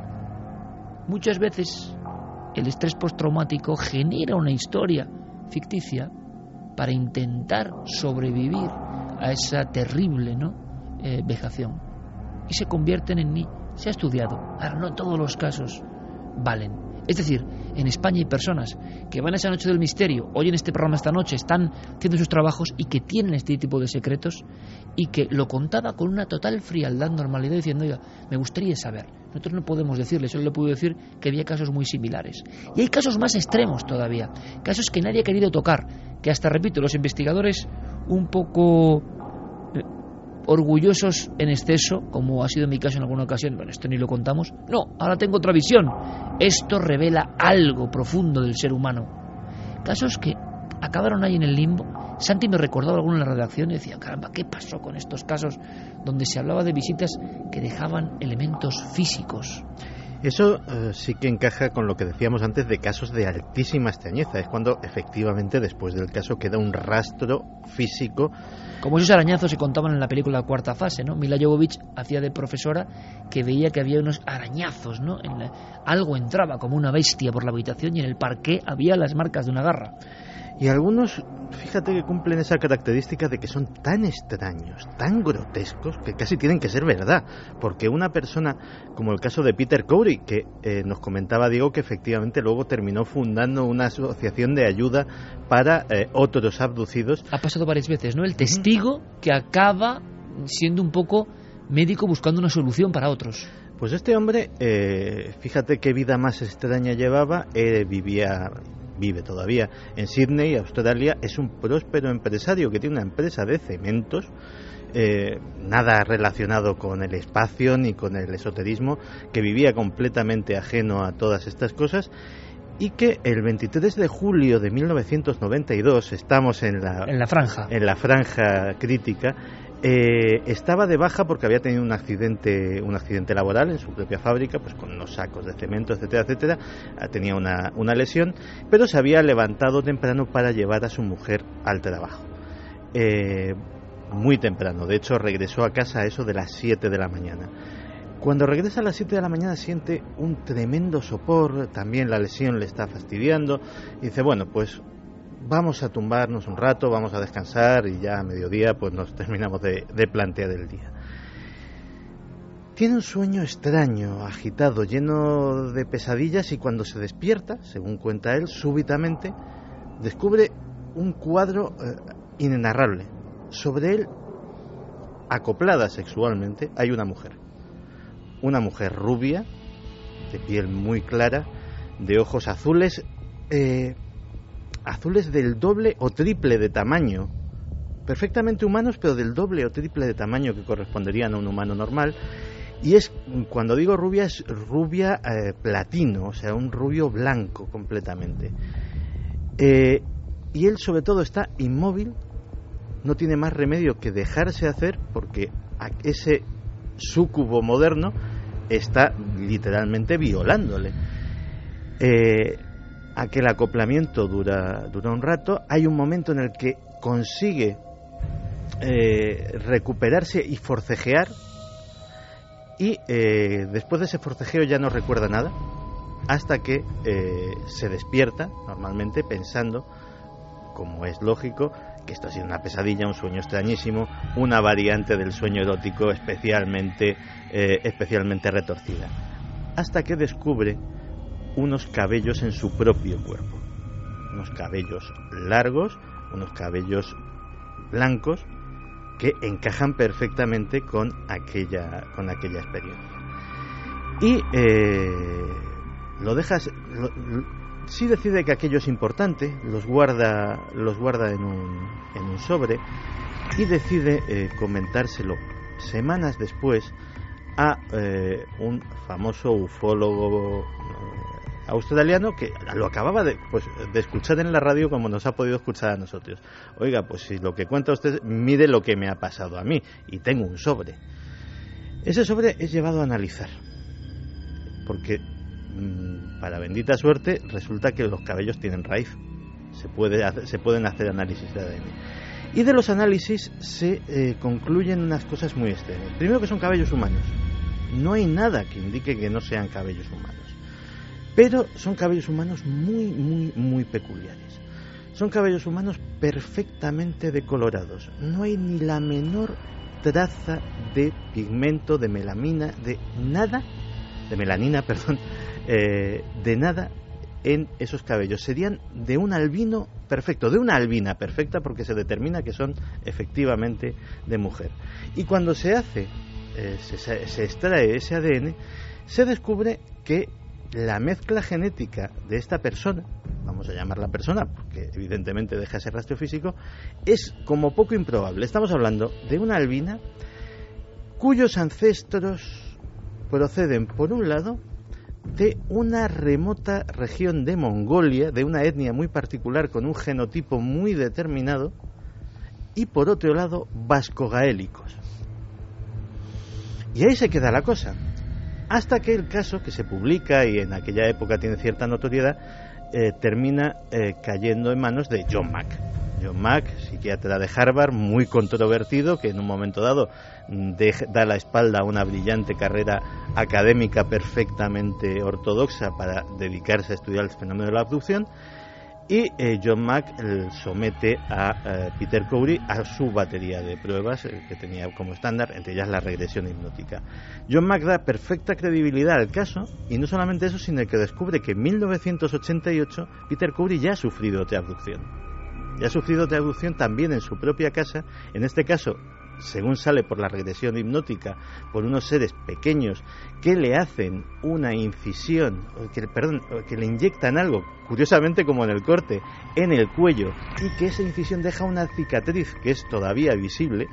muchas veces el estrés postraumático genera una historia ficticia para intentar sobrevivir a esa terrible, ¿no?, eh, vejación, y se convierten en mí. Se ha estudiado. Ahora, no todos los casos valen. Es decir, en España hay personas que van a esa noche del misterio, oyen este programa esta noche, están haciendo sus trabajos y que tienen este tipo de secretos y que lo contaba con una total frialdad, normalidad, diciendo, oiga, me gustaría saber. Nosotros no podemos decirle, solo le puedo decir que había casos muy similares. Y hay casos más extremos todavía, casos que nadie ha querido tocar, que hasta, repito, los investigadores un poco eh, orgullosos en exceso, como ha sido en mi caso en alguna ocasión, bueno, esto ni lo contamos, no, ahora tengo otra visión. Esto revela algo profundo del ser humano. Casos que acabaron ahí en el limbo. Santi me recordaba alguno en la redacción y decía, caramba, ¿qué pasó con estos casos donde se hablaba de visitas que dejaban elementos físicos? Eso eh, sí que encaja con lo que decíamos antes de casos de altísima extrañeza. Es cuando efectivamente después del caso queda un rastro físico. Como esos arañazos se contaban en la película Cuarta Fase, ¿no? Mila Jovovich hacía de profesora que veía que había unos arañazos, ¿no? En la... Algo entraba como una bestia por la habitación y en el parqué había las marcas de una garra. Y algunos, fíjate que cumplen esa característica de que son tan extraños, tan grotescos, que casi tienen que ser verdad. Porque una persona, como el caso de Peter Cowrie, que eh, nos comentaba Diego que efectivamente luego terminó fundando una asociación de ayuda para eh, otros abducidos. Ha pasado varias veces, ¿no? El testigo que acaba siendo un poco médico buscando una solución para otros. Pues este hombre, eh, fíjate qué vida más extraña llevaba, eh, vivía... vive todavía en Sydney, Australia. Es un próspero empresario que tiene una empresa de cementos, eh, nada relacionado con el espacio ni con el esoterismo, que vivía completamente ajeno a todas estas cosas, y que el veintitrés de julio de mil novecientos noventa y dos, estamos en la, en la franja, en la franja crítica, Eh, estaba de baja porque había tenido un accidente un accidente laboral en su propia fábrica, pues con unos sacos de cemento, etcétera, etcétera. Tenía una, una lesión, pero se había levantado temprano para llevar a su mujer al trabajo. Eh, muy temprano, de hecho regresó a casa a eso de las siete de la mañana. Cuando regresa a las siete de la mañana siente un tremendo sopor, también la lesión le está fastidiando, y dice, bueno, pues vamos a tumbarnos un rato, vamos a descansar y ya a mediodía pues nos terminamos de, de plantear el día. Tiene un sueño extraño, agitado, lleno de pesadillas, y cuando se despierta, según cuenta él, súbitamente descubre un cuadro eh, inenarrable. Sobre él, acoplada sexualmente, hay una mujer. Una mujer rubia, de piel muy clara, de ojos azules, eh, azules del doble o triple de tamaño, perfectamente humanos, pero del doble o triple de tamaño que corresponderían a un humano normal. Y es, cuando digo rubia, es rubia eh, platino, o sea, un rubio blanco completamente. Eh, y él sobre todo está inmóvil, no tiene más remedio que dejarse hacer, porque ese súcubo moderno está literalmente violándole. Eh, aquel acoplamiento dura, dura un rato. Hay un momento en el que consigue eh, recuperarse y forcejear, y eh, después de ese forcejeo ya no recuerda nada, hasta que eh, se despierta normalmente pensando, como es lógico, que esto ha sido una pesadilla, un sueño extrañísimo, una variante del sueño erótico especialmente, eh, especialmente retorcida, hasta que descubre unos cabellos en su propio cuerpo, unos cabellos largos, unos cabellos blancos que encajan perfectamente con aquella con aquella experiencia. Y eh, lo dejas, lo, lo, sí decide que aquello es importante, los guarda los guarda en un en un sobre, y decide eh, comentárselo semanas después a eh, un famoso ufólogo eh, australiano que lo acababa de, pues, de escuchar en la radio, como nos ha podido escuchar a nosotros. Oiga, pues si lo que cuenta usted, mire lo que me ha pasado a mí, y tengo un sobre. Ese sobre es llevado a analizar, porque para bendita suerte, resulta que los cabellos tienen raíz. Se, puede hacer, se pueden hacer análisis de A D N. Y de los análisis se eh, concluyen unas cosas muy extrañas. Primero, que son cabellos humanos. No hay nada que indique que no sean cabellos humanos. Pero son cabellos humanos muy, muy, muy peculiares. Son cabellos humanos perfectamente decolorados. No hay ni la menor traza de pigmento, de melamina, de nada, de melanina, perdón, eh, de nada en esos cabellos. Serían de un albino perfecto, de una albina perfecta, porque se determina que son efectivamente de mujer. Y cuando se hace, eh, se, se extrae ese A D N, se descubre que la mezcla genética de esta persona, vamos a llamarla persona, porque evidentemente deja ese rastro físico, es como poco improbable. Estamos hablando de una albina cuyos ancestros proceden, por un lado, de una remota región de Mongolia, de una etnia muy particular con un genotipo muy determinado, y por otro lado, vasco-gaélicos. Y ahí se queda la cosa. Hasta que el caso, que se publica y en aquella época tiene cierta notoriedad, eh, termina eh, cayendo en manos de John Mack. John Mack, psiquiatra de Harvard, muy controvertido, que en un momento dado de, da la espalda a una brillante carrera académica perfectamente ortodoxa para dedicarse a estudiar el fenómeno de la abducción. Y eh, John Mack eh, somete a eh, Peter Cowrie a su batería de pruebas eh, que tenía como estándar, entre ellas la regresión hipnótica. John Mack da perfecta credibilidad al caso, y no solamente eso, sino que descubre que en mil novecientos ochenta y ocho Peter Cowrie ya ha sufrido otra abducción. Ya ha sufrido otra abducción también en su propia casa, en este caso, según sale por la regresión hipnótica, por unos seres pequeños que le hacen una incisión, que, perdón, que le inyectan algo, curiosamente como en el corte, en el cuello, y que esa incisión deja una cicatriz que es todavía visible.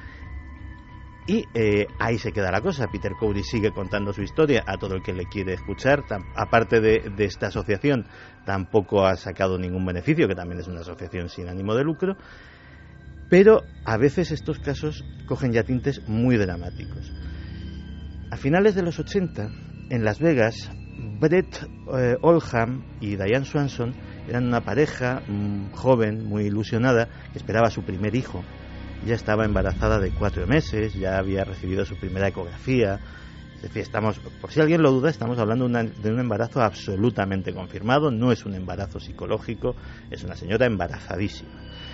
Y eh, ahí se queda la cosa. Peter Cowrie sigue contando su historia a todo el que le quiere escuchar. Tam- aparte de, de esta asociación, tampoco ha sacado ningún beneficio, que también es una asociación sin ánimo de lucro. Pero a veces estos casos cogen ya tintes muy dramáticos. A finales de los ochenta, en Las Vegas, Brett eh, Oldham y Diane Swanson eran una pareja mmm, joven, muy ilusionada, que esperaba su primer hijo. Ya estaba embarazada de cuatro meses, ya había recibido su primera ecografía. Es decir, estamos, por si alguien lo duda, estamos hablando una, de un embarazo absolutamente confirmado. No es un embarazo psicológico, es una señora embarazadísima.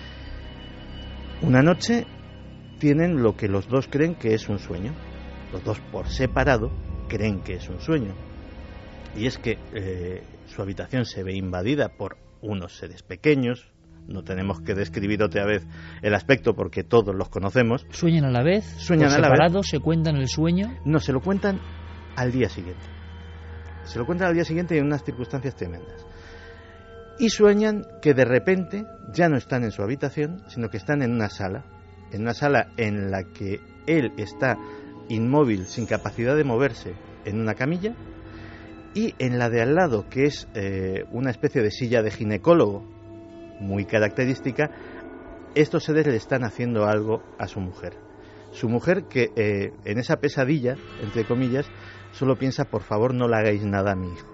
Una noche tienen lo que los dos creen que es un sueño. Los dos por separado creen que es un sueño. Y es que eh, su habitación se ve invadida por unos seres pequeños. No tenemos que describir otra vez el aspecto porque todos los conocemos. ¿Sueñan a la vez? Sueñan ¿Por a la separado? vez. ¿Se cuentan el sueño? No, se lo cuentan al día siguiente. Se lo cuentan al día siguiente en unas circunstancias tremendas. Y sueñan que de repente ya no están en su habitación, sino que están en una sala. En una sala en la que él está inmóvil, sin capacidad de moverse, en una camilla. Y en la de al lado, que es eh, una especie de silla de ginecólogo, muy característica, estos seres le están haciendo algo a su mujer. Su mujer que eh, en esa pesadilla, entre comillas, solo piensa: por favor no le hagáis nada a mi hijo.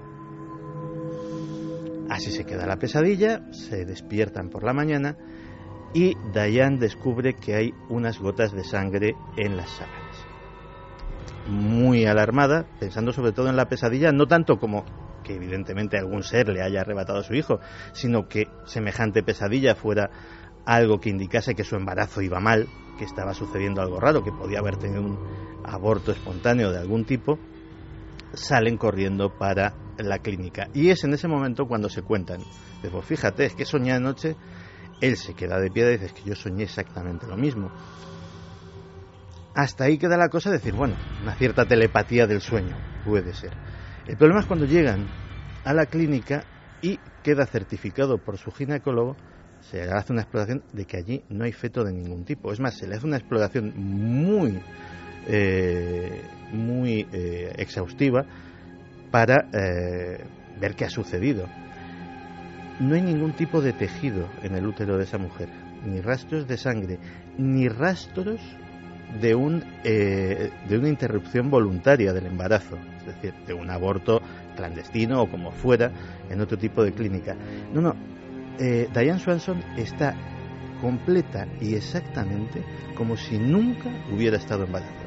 Así se queda la pesadilla, se despiertan por la mañana y Diane descubre que hay unas gotas de sangre en las sábanas. Muy alarmada, pensando sobre todo en la pesadilla, no tanto como que evidentemente algún ser le haya arrebatado a su hijo, sino que semejante pesadilla fuera algo que indicase que su embarazo iba mal, que estaba sucediendo algo raro, que podía haber tenido un aborto espontáneo de algún tipo. Salen corriendo para la clínica y es en ese momento cuando se cuentan. Dice, pues fíjate, es que soñé anoche. Él se queda de pie y dice: es que yo soñé exactamente lo mismo. Hasta ahí queda la cosa de decir, bueno, una cierta telepatía del sueño, puede ser. El problema es cuando llegan a la clínica y queda certificado por su ginecólogo, se le hace una exploración de que allí no hay feto de ningún tipo. Es más, se le hace una exploración muy eh, muy eh, exhaustiva para eh, ver qué ha sucedido. No hay ningún tipo de tejido en el útero de esa mujer, ni rastros de sangre, ni rastros de un eh, de una interrupción voluntaria del embarazo. es decir, de un aborto clandestino o como fuera en otro tipo de clínica. No, no, eh, Diane Swanson está completa y exactamente como si nunca hubiera estado embarazada.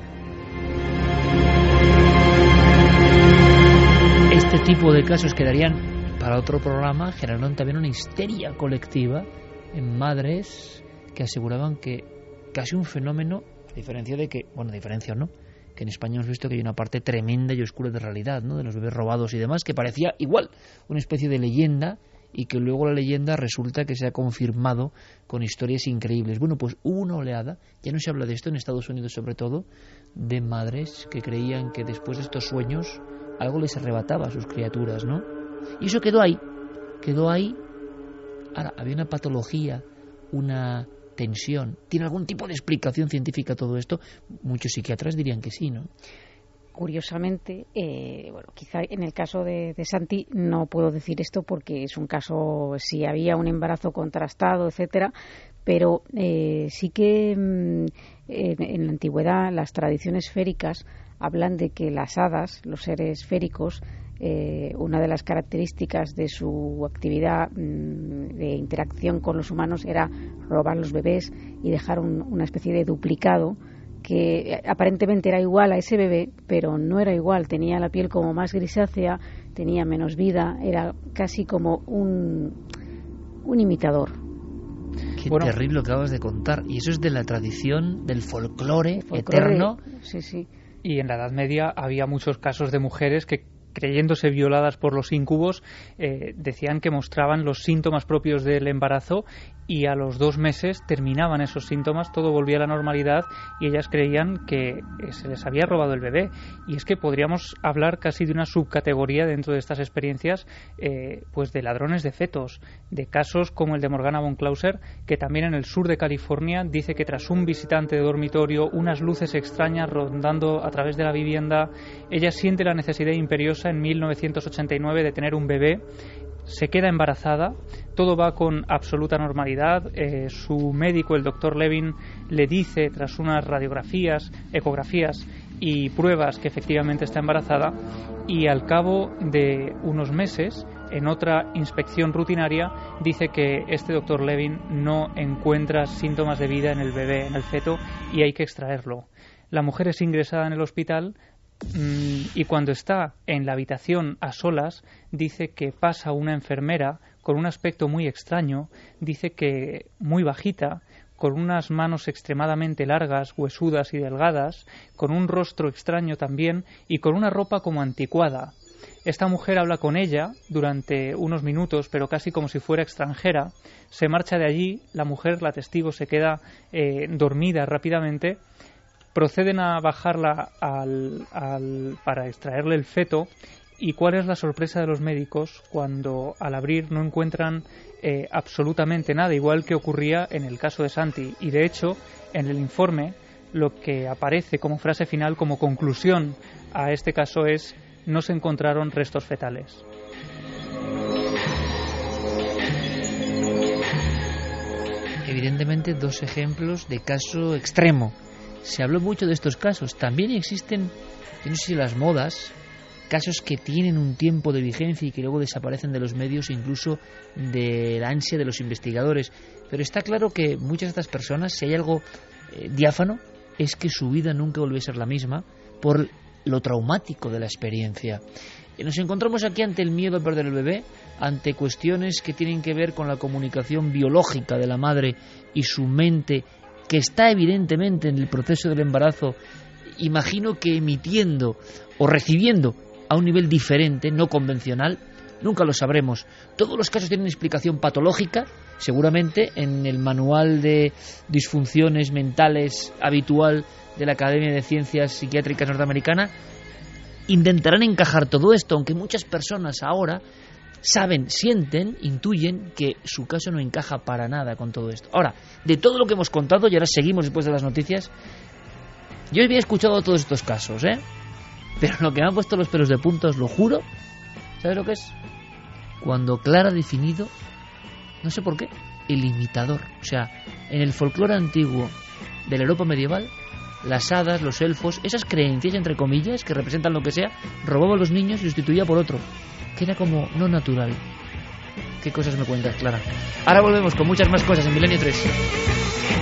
Este tipo de casos quedarían para otro programa, generaron también una histeria colectiva en madres que aseguraban que casi un fenómeno, a diferencia de que, bueno, a diferencia o no, que en España hemos visto que hay una parte tremenda y oscura de realidad, ¿no?, de los bebés robados y demás, que parecía igual una especie de leyenda, y que luego la leyenda resulta que se ha confirmado con historias increíbles. Bueno, pues hubo una oleada, ya no se habla de esto en Estados Unidos sobre todo, de madres que creían que después de estos sueños algo les arrebataba a sus criaturas, ¿no? Y eso quedó ahí, quedó ahí. Ahora, había una patología, una tensión. ¿Tiene algún tipo de explicación científica todo esto? Muchos psiquiatras dirían que sí, ¿no? Curiosamente, eh, bueno, quizá en el caso de, de Santi no puedo decir esto porque es un caso, si había un embarazo contrastado, etcétera, pero eh, sí que mm, en, en la antigüedad las tradiciones féricas hablan de que las hadas, los seres féricos, eh, una de las características de su actividad mmm, de interacción con los humanos era robar los bebés y dejar un, una especie de duplicado que aparentemente era igual a ese bebé, pero no era igual, tenía la piel como más grisácea, tenía menos vida, era casi como un, un imitador. Qué bueno, terrible lo que acabas de contar, y eso es de la tradición del folclore eterno. Sí, sí. Y en la Edad Media había muchos casos de mujeres que, creyéndose violadas por los íncubos, eh, decían que mostraban los síntomas propios del embarazo y a los dos meses terminaban esos síntomas, todo volvía a la normalidad y ellas creían que se les había robado el bebé. Y es que podríamos hablar casi de una subcategoría dentro de estas experiencias, eh, pues de ladrones de fetos, de casos como el de Morgana von Clauser, que también en el sur de California dice que tras un visitante de dormitorio, unas luces extrañas rondando a través de la vivienda, ella siente la necesidad imperiosa en mil novecientos ochenta y nueve de tener un bebé, se queda embarazada, todo va con absoluta normalidad, eh, su médico, el doctor Levin, le dice tras unas radiografías, ecografías y pruebas que efectivamente está embarazada, y al cabo de unos meses, en otra inspección rutinaria, dice que este doctor Levin no encuentra síntomas de vida en el bebé, en el feto, y hay que extraerlo. La mujer es ingresada en el hospital y cuando está en la habitación a solas dice que pasa una enfermera con un aspecto muy extraño, dice que muy bajita, con unas manos extremadamente largas, huesudas y delgadas, con un rostro extraño también y con una ropa como anticuada. Esta mujer habla con ella durante unos minutos, pero casi como si fuera extranjera, se marcha de allí, la mujer, la testigo, se queda eh, dormida rápidamente. Proceden a bajarla al, al, para extraerle el feto. ¿Y cuál es la sorpresa de los médicos cuando al abrir no encuentran eh, absolutamente nada, igual que ocurría en el caso de Santi? Y de hecho, en el informe, lo que aparece como frase final, como conclusión a este caso es: no se encontraron restos fetales. Evidentemente, dos ejemplos de caso extremo. Se habló mucho de estos casos. También existen, yo no sé si las modas, casos que tienen un tiempo de vigencia y que luego desaparecen de los medios e incluso de la ansia de los investigadores. Pero está claro que muchas de estas personas, si hay algo eh, diáfano, es que su vida nunca volvió a ser la misma por lo traumático de la experiencia. Y nos encontramos aquí ante el miedo a perder el bebé, ante cuestiones que tienen que ver con la comunicación biológica de la madre y su mente, que está evidentemente en el proceso del embarazo, imagino que emitiendo o recibiendo a un nivel diferente, no convencional, nunca lo sabremos. Todos los casos tienen explicación patológica, seguramente en el manual de disfunciones mentales habitual de la Academia de Ciencias Psiquiátricas norteamericana, intentarán encajar todo esto, aunque muchas personas ahora saben, sienten, intuyen que su caso no encaja para nada con todo esto. Ahora, de todo lo que hemos contado, y ahora seguimos después de las noticias, yo había escuchado todos estos casos, ¿eh? Pero lo que me ha puesto los pelos de punta, os lo juro, ¿sabes lo que es? Cuando Clara ha definido, no sé por qué, el imitador. O sea, en el folclore antiguo de la Europa medieval, las hadas, los elfos, esas creencias entre comillas que representan lo que sea, robaba a los niños y los sustituía por otro, que era como no natural. ¿Qué cosas me cuentas, Clara? Ahora volvemos con muchas más cosas en Milenio tres.